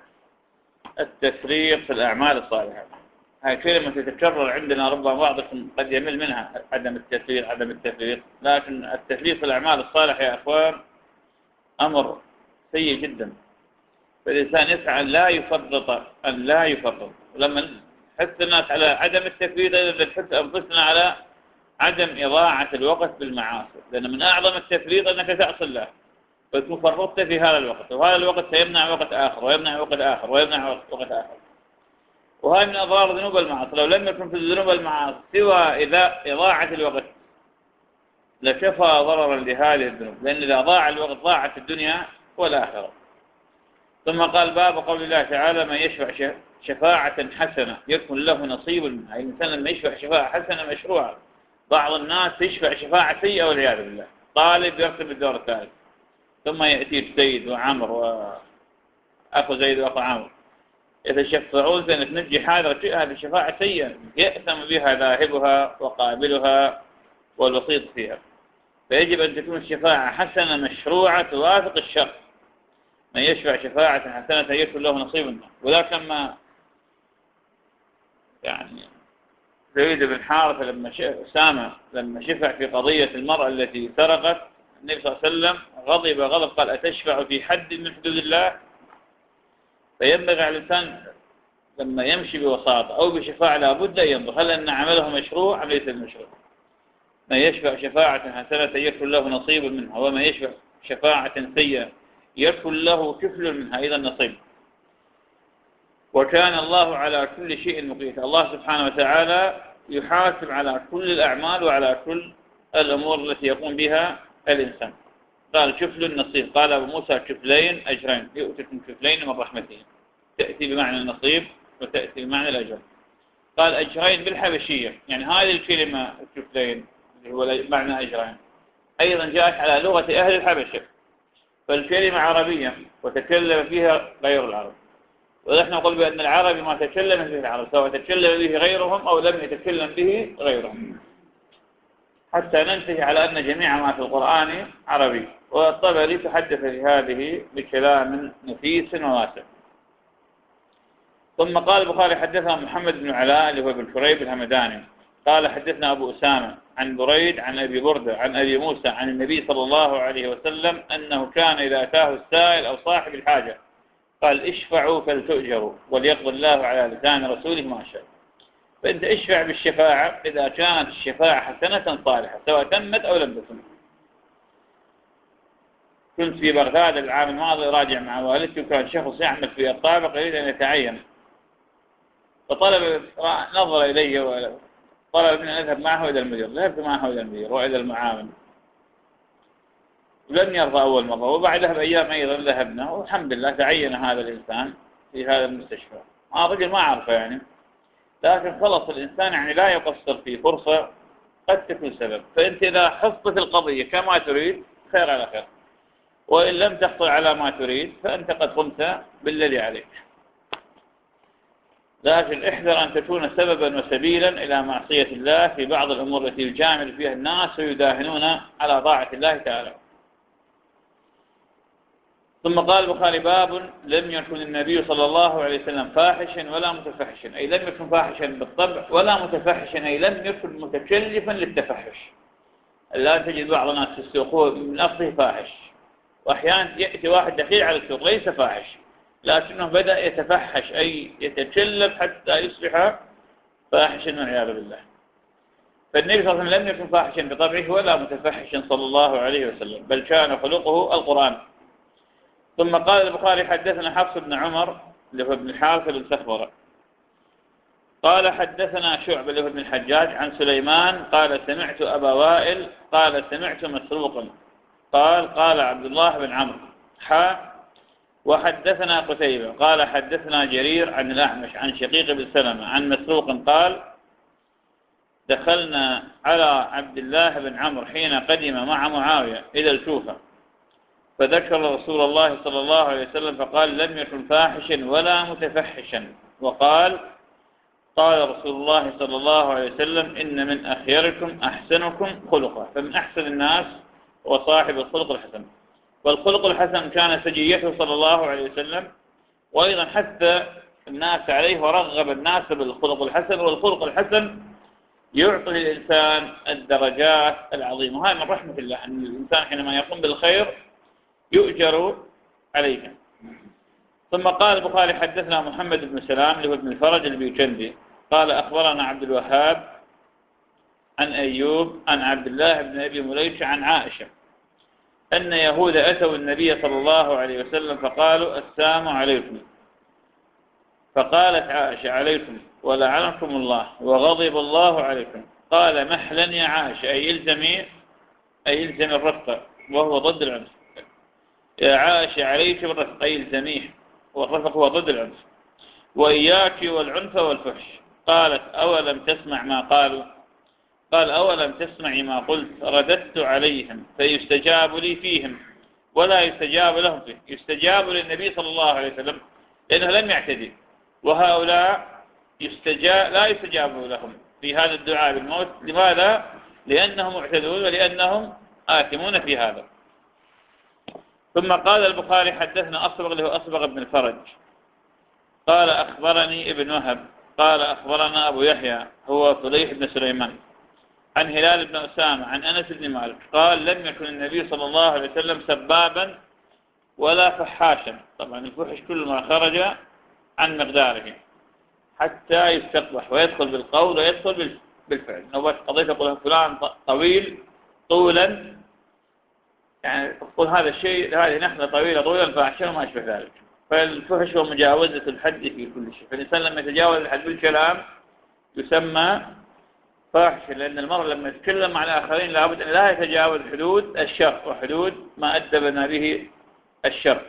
التفريط في الأعمال الصالحة. هاي كلمة تتكرر عندنا، ربما بعضكم قد يمل منها، عدم التفريط عدم التفريط. لكن التفريط في الأعمال الصالحة يا أخوان أمر سيء جدا. فالإنسان يسعى أن لا يفرط، أن لا يفرط. لما نحث الناس على عدم التفريط إذا نحث أنفسنا على عدم إضاعة الوقت بالمعاصي، لأن من أعظم التفريط أنك تعصي الله فتكون فرطت في هذا الوقت، وهذا الوقت سيمنع وقت آخر ويمنع وقت آخر ويمنع وقت آخر. وهذه من أضرار ذنوب المعاصي. لو لم يكن في الذنوب المعاصي سوى إذا إضاعة الوقت لكفى ضررا لهذه الذنوب، لأن إذا ضاع الوقت ضاعت الدنيا والآخرة. ثم قال باب قول الله تعالى من يشفع شفاعة حسنة يكون له نصيب منها. الإنسان لما يشفع شفاعة حسنة مشروعة. بعض الناس يشفع شفاعة سيئة والعياذ بالله، طالب يرتب الدور الثالث ثم يأتي زيد وعمر وأخو زيد وأخو عمر يتشفعون في أن تنجي هذا هذه شفاعة سيئة يأثم بها ذاهبها وقابلها والوسيط فيها. فيجب أن تكون الشفاعة حسنة مشروعة توافق الشرع. من يشفع شفاعة حسنة يكون له نصيب منها. ولكن لما يعني زيد بن حارثة لما أسامة لما شفع في قضية المرأة التي سرقت، النبي صلى الله عليه وسلم غضب غضب قال أتشفع في حد من حدود الله؟ فينبغي على الإنسان لما يمشي بوساطة أو بشفاعة لابد أن ينظر هل أن عمله مشروع أم ليس المشروع. من يشفع شفاعة حسنة يكون له نصيب منها، ومن يشفع شفاعة سيئة يكون له كفل منها أيضا نصيب. وكان الله على كل شيء مقيتا. الله سبحانه وتعالى يحاسب على كل الأعمال وعلى كل الأمور التي يقوم بها الإنسان. قال كفل النصيب، قال أبو موسى كفلين أجرين يؤتكم كفلين من رحمته، تأتي بمعنى النصيب وتأتي بمعنى الأجر. قال أجرين بالحبشية، يعني هذه الكلمة كفلين هو معنى أجرين أيضا جاءت على لغة أهل الحبشة، فالكلمة عربية وتكلم فيها غير العرب. ونحن نقول بأن العربي ما تكلم به العرب سواء تكلم به غيرهم أو لم يتكلم به غيرهم، حتى ننتهي على أن جميع ما في القرآن عربي. والطبري تحدث في هذه بكلام نفيس وواسع. ثم قال البخاري حدثنا محمد بن علاء اللي هو بن كريب الهمداني قال حدثنا أبو أسامة عن بريد عن أبي بردة عن أبي موسى عن النبي صلى الله عليه وسلم أنه كان إذا أتاه السائل أو صاحب الحاجة قال اشفعوا فلتؤجروا وليقضي الله على لسان رسوله ما شاء. فأنت اشفع بالشفاعة إذا كانت الشفاعة حسنة صالحة سواء تمت أو لم تتم. كنت في بغداد العام الماضي راجع مع والدتي، وكان شخص يعمل في الطابق يريد أن يتعين، فطلب نظر إلي وطلب مني أن أذهب معه إلى المدير. ذهبت معه إلى المدير وإلى المعاون، لم يرضى أول مرة، وبعدها بأيام أيضا ذهبنا والحمد لله تعين هذا الإنسان في هذا المستشفى. آه رجل ما أعرفه يعني، لكن خلص الإنسان يعني لا يقصر في فرصة قد تكون سبب. فأنت إذا حفظت القضية كما تريد خير على خير، وإن لم تحصل على ما تريد فأنت قد قمت بالذي عليك. لكن احذر أن تكون سببا وسبيلا إلى معصية الله في بعض الأمور التي يجامل فيها الناس ويداهنون على طاعة الله تعالى. ثم قال البخاري باب لم يكن النبي صلى الله عليه وسلم فاحشا ولا متفحشا، أي لم يكن فاحشا بالطبع ولا متفحشا، أي لم يكن متكلفا للتفحش. الآن تجد بعض الناس في السوق هو من أصله فاحش، وأحيانا يأتي واحد دخيل على السوق ليس فاحش لكنه بدأ يتفحش أي يتكلف حتى يصبح فاحشا والعياذ بالله. فالنبي صلى الله عليه وسلم لم يكن فاحشا بطبعه ولا متفحشا صلى الله عليه وسلم، بل كان خلقه القرآن. ثم قال البخاري حدثنا حفص بن عمر اللي هو ابن الحارث بن سخبرة قال حدثنا شعبة اللي هو ابن الحجاج عن سليمان قال سمعت أبا وائل قال سمعت مسروقا قال قال عبد الله بن عمرو حا وحدثنا قتيبة قال حدثنا جرير عن الأعمش عن شقيق بن سلمة عن مسروق قال دخلنا على عبد الله بن عمرو حين قدم مع معاوية إلى الكوفة فذكر رسول الله صلى الله عليه وسلم فقال لم يكن فاحشا ولا متفحشا، وقال قال رسول الله صلى الله عليه وسلم إن من أخيركم أحسنكم خلقا، فمن أحسن الناس هو صاحب الخلق الحسن. والخلق الحسن كان سجيته صلى الله عليه وسلم، وأيضا حث الناس عليه ورغب الناس بالخلق الحسن، والخلق الحسن يعطي للإنسان الدرجات العظيمة. وهذا من رحمة الله أن الإنسان حينما يقوم بالخير يؤجر عليه. ثم قال البخاري حدثنا محمد بن سلام اللي هو ابن الفرج البيكندي قال أخبرنا عبد الوهاب عن أيوب عن عبد الله بن أبي مليكة عن عائشة أن يهود أتوا النبي صلى الله عليه وسلم فقالوا السلام عليكم، فقالت عائشة عليكم ولعنكم الله وغضب الله عليكم. قال محلا يا عائشة أي إلزمي أي إلزمي الرفق وهو ضد العنف. يا عائشة عليك بالرفق أي إلزميه، والرفق هو ضد العنف. وإياك والعنف والفحش. قالت أولم تسمع ما قالوا؟ قال أولم تسمعي ما قلت؟ رددت عليهم فيستجاب لي فيهم ولا يستجاب لهم فيه. يستجاب للنبي صلى الله عليه وسلم لأنه لم يعتدي، وهؤلاء يستجاب لا يستجاب لهم في هذا الدعاء بالموت. لماذا؟ لأنهم معتدون ولأنهم آثمون في هذا. ثم قال البخاري حدثنا أصبغ له أصبغ بن الفرج قال أخبرني ابن وهب قال أخبرنا أبو يحيى هو فليح بن سليمان عن هلال بن أسامة عن أنس بن مالك قال لم يكن النبي صلى الله عليه وسلم سبابا ولا فحاشا. طبعا الفحش كل ما خرج عن مقداره حتى يستقبح ويدخل بالقول ويدخل بالفعل. نوبات قضية تقول فلان طويل طولا، يعني تقول هذا الشيء هذه نخلة طويلة طولا فاحشا وما أشبه ذلك. فالفحش هو مجاوزة الحد في كل شيء، فالإنسان لما يتجاوز الحد بالكلام يسمى فاحشا، لأن المرء لما يتكلم مع الآخرين لابد أن لا يتجاوز حدود الشر وحدود ما أدبنا به الشر.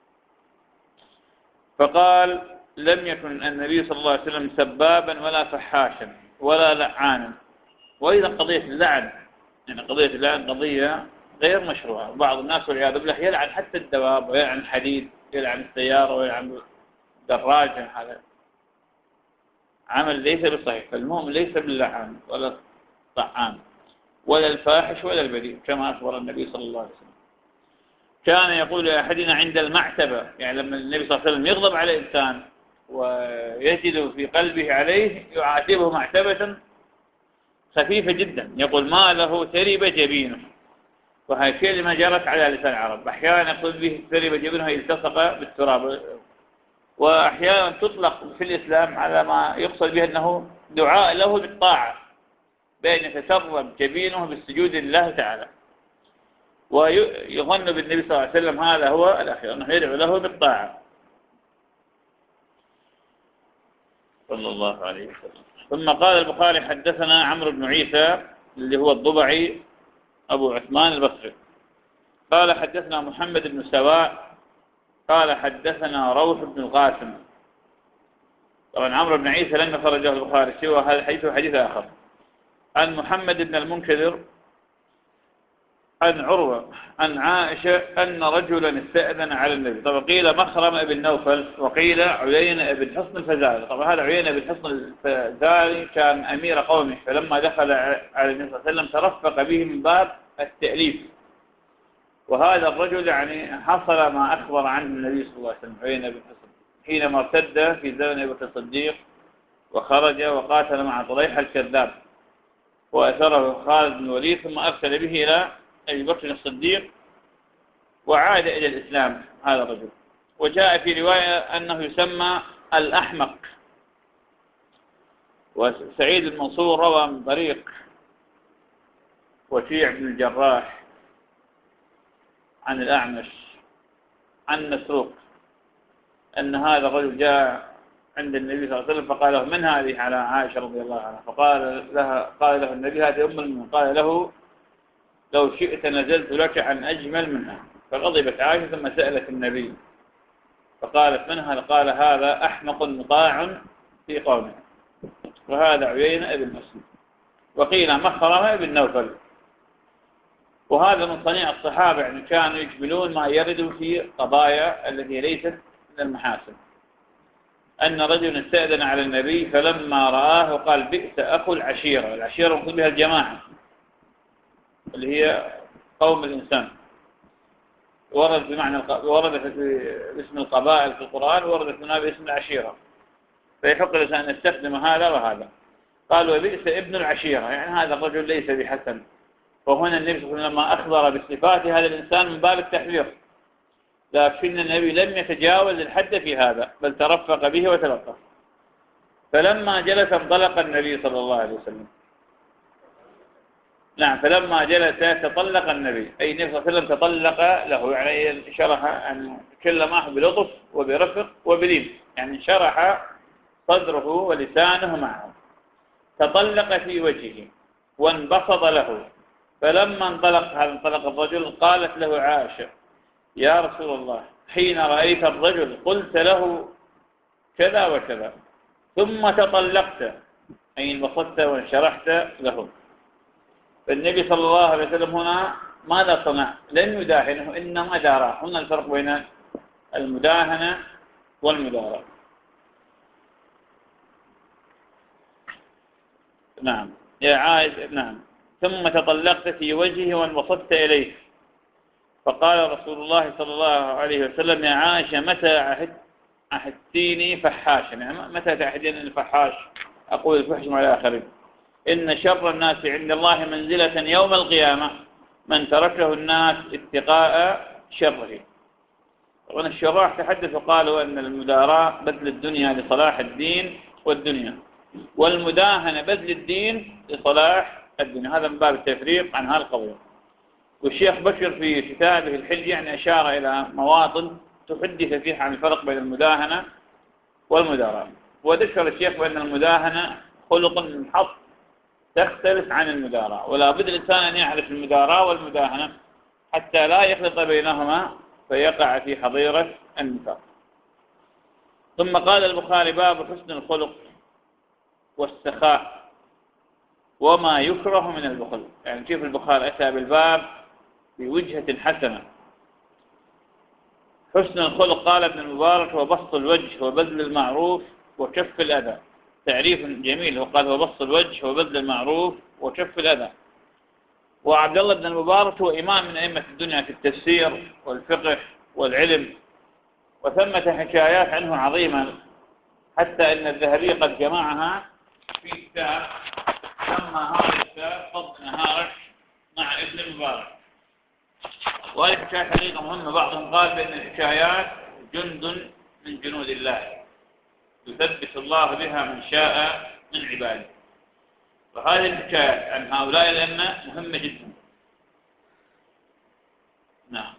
فقال لم يكن النبي صلى الله عليه وسلم سبابا ولا فحاشا ولا لعانا. وإذا قضية اللعن، يعني قضية اللعن قضية غير مشروعة. بعض الناس والعياذ بالله يلعن حتى الدواب ويلعن الحديد، يلعن السيارة ويلعن الدراجة. هذا عمل ليس بصحيح. فالمؤمن ليس باللعان ولا الطعان ولا الفاحش ولا البذيء كما أخبر النبي صلى الله عليه وسلم. كان يقول لأحدنا عند المعتبة، يعني لما النبي صلى الله عليه وسلم يغضب على إنسان ويجد في قلبه عليه يعاتبه معتبة خفيفة جدا، يقول ما له ترب جبينه. وهي كلمة جرت على لسان العرب. أحيانا يقول به ترب جبينه التصق بالتراب، وأحيانا تطلق في الإسلام على ما يقصد به أنه دعاء له بالطاعة، بأن يتسرب جبينه بالسجود لله تعالى. ويظن بالنبي صلى الله عليه وسلم هذا هو الأخير، أنه يدعو له بالطاعة صلى الله عليه وسلم. ثم قال البخاري حدثنا عمرو بن عيسى اللي هو الضبعي أبو عثمان البصري قال حدثنا محمد بن سواء قال حدثنا روح بن القاسم. طبعا عمرو بن عيسى لم يخرجه البخاري سوى هذا الحديث وحديث آخر عن محمد بن المنكدر عن عروة عن عائشة أن رجلا استأذن على النبي. طبعا قيل مخرم بن نوفل وقيل عيينة بن حصن الفزاري. طبعا هذا عيينة بن حصن الفزاري كان أمير قومه، فلما دخل على النبي صلى الله عليه وسلم ترفق به من باب التأليف. وهذا الرجل يعني حصل ما أخبر عنه النبي صلى الله عليه وسلم عيينة بن حصن حينما ارتد في زمن أبي بكر الصديق وخرج وقاتل مع طليحة الكذاب وأثره خالد بن الوليد، ثم أرسل به إلى أبي بكر الصديق وعاد إلى الإسلام هذا الرجل. وجاء في رواية أنه يسمى الأحمق. وسعيد المنصور روى من طريق وكيع بن الجراح عن الأعمش عن مسروق أن هذا الرجل جاء عند النبي صلى الله عليه وسلم فقال له: من هذه؟ على عائشة رضي الله عنها. فقال لها قال له النبي: هذه أم المؤمنين. قال له: لو شئت نزلت لك عن أجمل منها. فغضبت عائشة ثم سألت النبي فقالت: من هذا؟ قال: هذا أحمق مطاع في قومه. وهذا عيينة ابن مسلم، وقيل مخرمة ابن نوفل. وهذا من صنيع الصحابة، يعني كانوا يجملون ما يرد في قضايا التي ليست من المحاسن. أن رجل استأذن على النبي فلما رآه قال: بئس أخو العشيرة. العشيرة مقصود بها الجماعة اللي هي قوم الإنسان، ورد بمعنى ورد باسم القبائل في القرآن، وردت هنا باسم العشيرة، فيحق الإنسان أن يستخدم هذا وهذا. قال: وبئس ابن العشيرة، يعني هذا الرجل ليس بحسن. وهنا النبي صلى الله عليه وسلم لما أخبر بصفات هذا الإنسان من باب التحذير، لكن النبي لم يتجاوز الحد في هذا، بل ترفق به وتلطف. فلما جلس انطلق النبي صلى الله عليه وسلم. نعم، فلما جلس تطلق النبي، أي النبي صلى الله عليه وسلم تطلق له، يعني شرح أن تكلم معه بلطف وبرفق وبلين، يعني شرح صدره ولسانه معه. تطلق في وجهه وانبسط له. فلما انطلق هذا انطلق الرجل قالت له عائشة: يا رسول الله، حين رأيت الرجل قلت له كذا وكذا ثم تطلقت، أي انبسطت وانشرحت له. فالنبي صلى الله عليه وسلم هنا ماذا صنع؟ لم يداهنه، إنما داره. هنا الفرق بين المداهنة والمدارة. نعم يا عائشة. نعم. ثم تطلقت في وجهه وانبسطت إليه. فقال رسول الله صلى الله عليه وسلم: يا عائشة، متى عهد عهدتيني فحاشا؟ يعني متى تعهدين الفحاش؟ أقول الفحش مع الآخرين. إن شر الناس عند الله منزلة يوم القيامة من تركه الناس اتقاء شره. وأن الشراح تحدثوا قالوا أن المداراة بذل الدنيا لصلاح الدين والدنيا، والمداهنة بذل الدين لصلاح الدنيا. هذا من باب التفريق عن هذه القضية. والشيخ بشر في كتابه الحلج يعني أشار إلى مواطن تحدث فيها عن الفرق بين المداهنة والمداراة. وذكر الشيخ بأن المداهنة خلق منحط تختلف عن المداراة، ولا بد الإنسان أن يعرف المداراة والمداهنة حتى لا يخلط بينهما فيقع في حظيرة النفاق. ثم قال البخاري: باب حسن الخلق والسخاء وما يكره من البخل. يعني كيف البخاري أتى بالباب بوجهة حسنة. حسن الخلق قال ابن المبارك: وبسط الوجه وبذل المعروف وكف الأذى. تعريف جميل، وقال: وبسط الوجه وبذل المعروف وكف الأذى. وعبد الله بن المبارك هو إمام من أئمة الدنيا في التفسير والفقه والعلم، وثمة حكايات عنه عظيمة، حتى أن الذهبي قد جمعها في كتاب سمى هذا الكتاب فضل نهارك مع ابن المبارك. وهذه الحكايات حقيقة مهمة. بعضهم قال بأن الحكايات جند من جنود الله يثبت الله بها من شاء من عباده. وهذه الحكايات عن هؤلاء الأئمة مهمة جدا. نعم.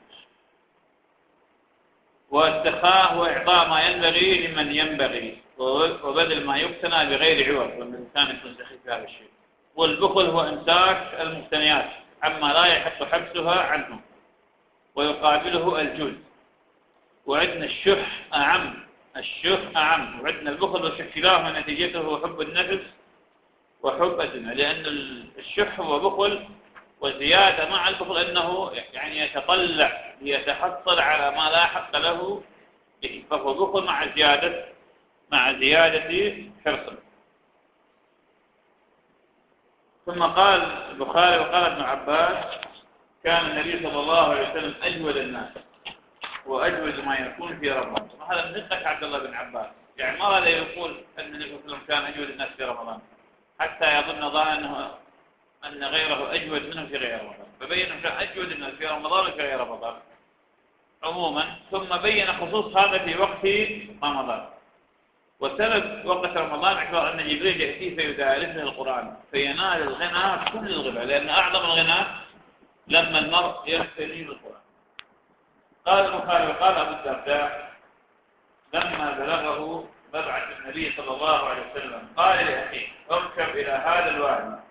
والسخاء هو إعطاء ما ينبغي لمن ينبغي، وبذل ما يقتنى بغير عوض، وأن الإنسان يكون سخي في هذا الشيء. والبخل هو إمساك المقتنيات عما لا يحق حبسها عنه، ويقابله الجود. وعندنا الشح أعم، الشح أعم، وعندنا البخل والشح كلاهما نتيجته حب النفس وحب الدنيا. لأن الشح هو بخل، وزيادة مع البخل أنه يعني يتطلع ليتحصل على ما لا حق له به، فهو بخل مع زيادة مع زيادة حرصه. ثم قال البخاري: وقال ابن عباس: كان النبي صلى الله عليه وسلم أجود الناس وأجود ما يكون في رمضان. وهذا من دقة عبد الله بن عباس، يعني ما لا يقول أن النبي صلى الله عليه وسلم كان أجود الناس في رمضان حتى يظن ظان أنه أن غيره أجود منه في غير رمضان، فبين كان أجود الناس في رمضان وفي غير رمضان عموما. ثم بين خصوص هذا في وقت رمضان. وسبب وقت رمضان اعتبر أن جبريل يأتيه فيدارسه القرآن فينال الغنى كل الغنى، لأن أعظم الغنى لما المرء يستجيب القرآن. قال البخاري وقال أبو الدرداء لما بلغه مبعث النبي صلى الله عليه وسلم قال لأخيه اركب إلى هذا الوادي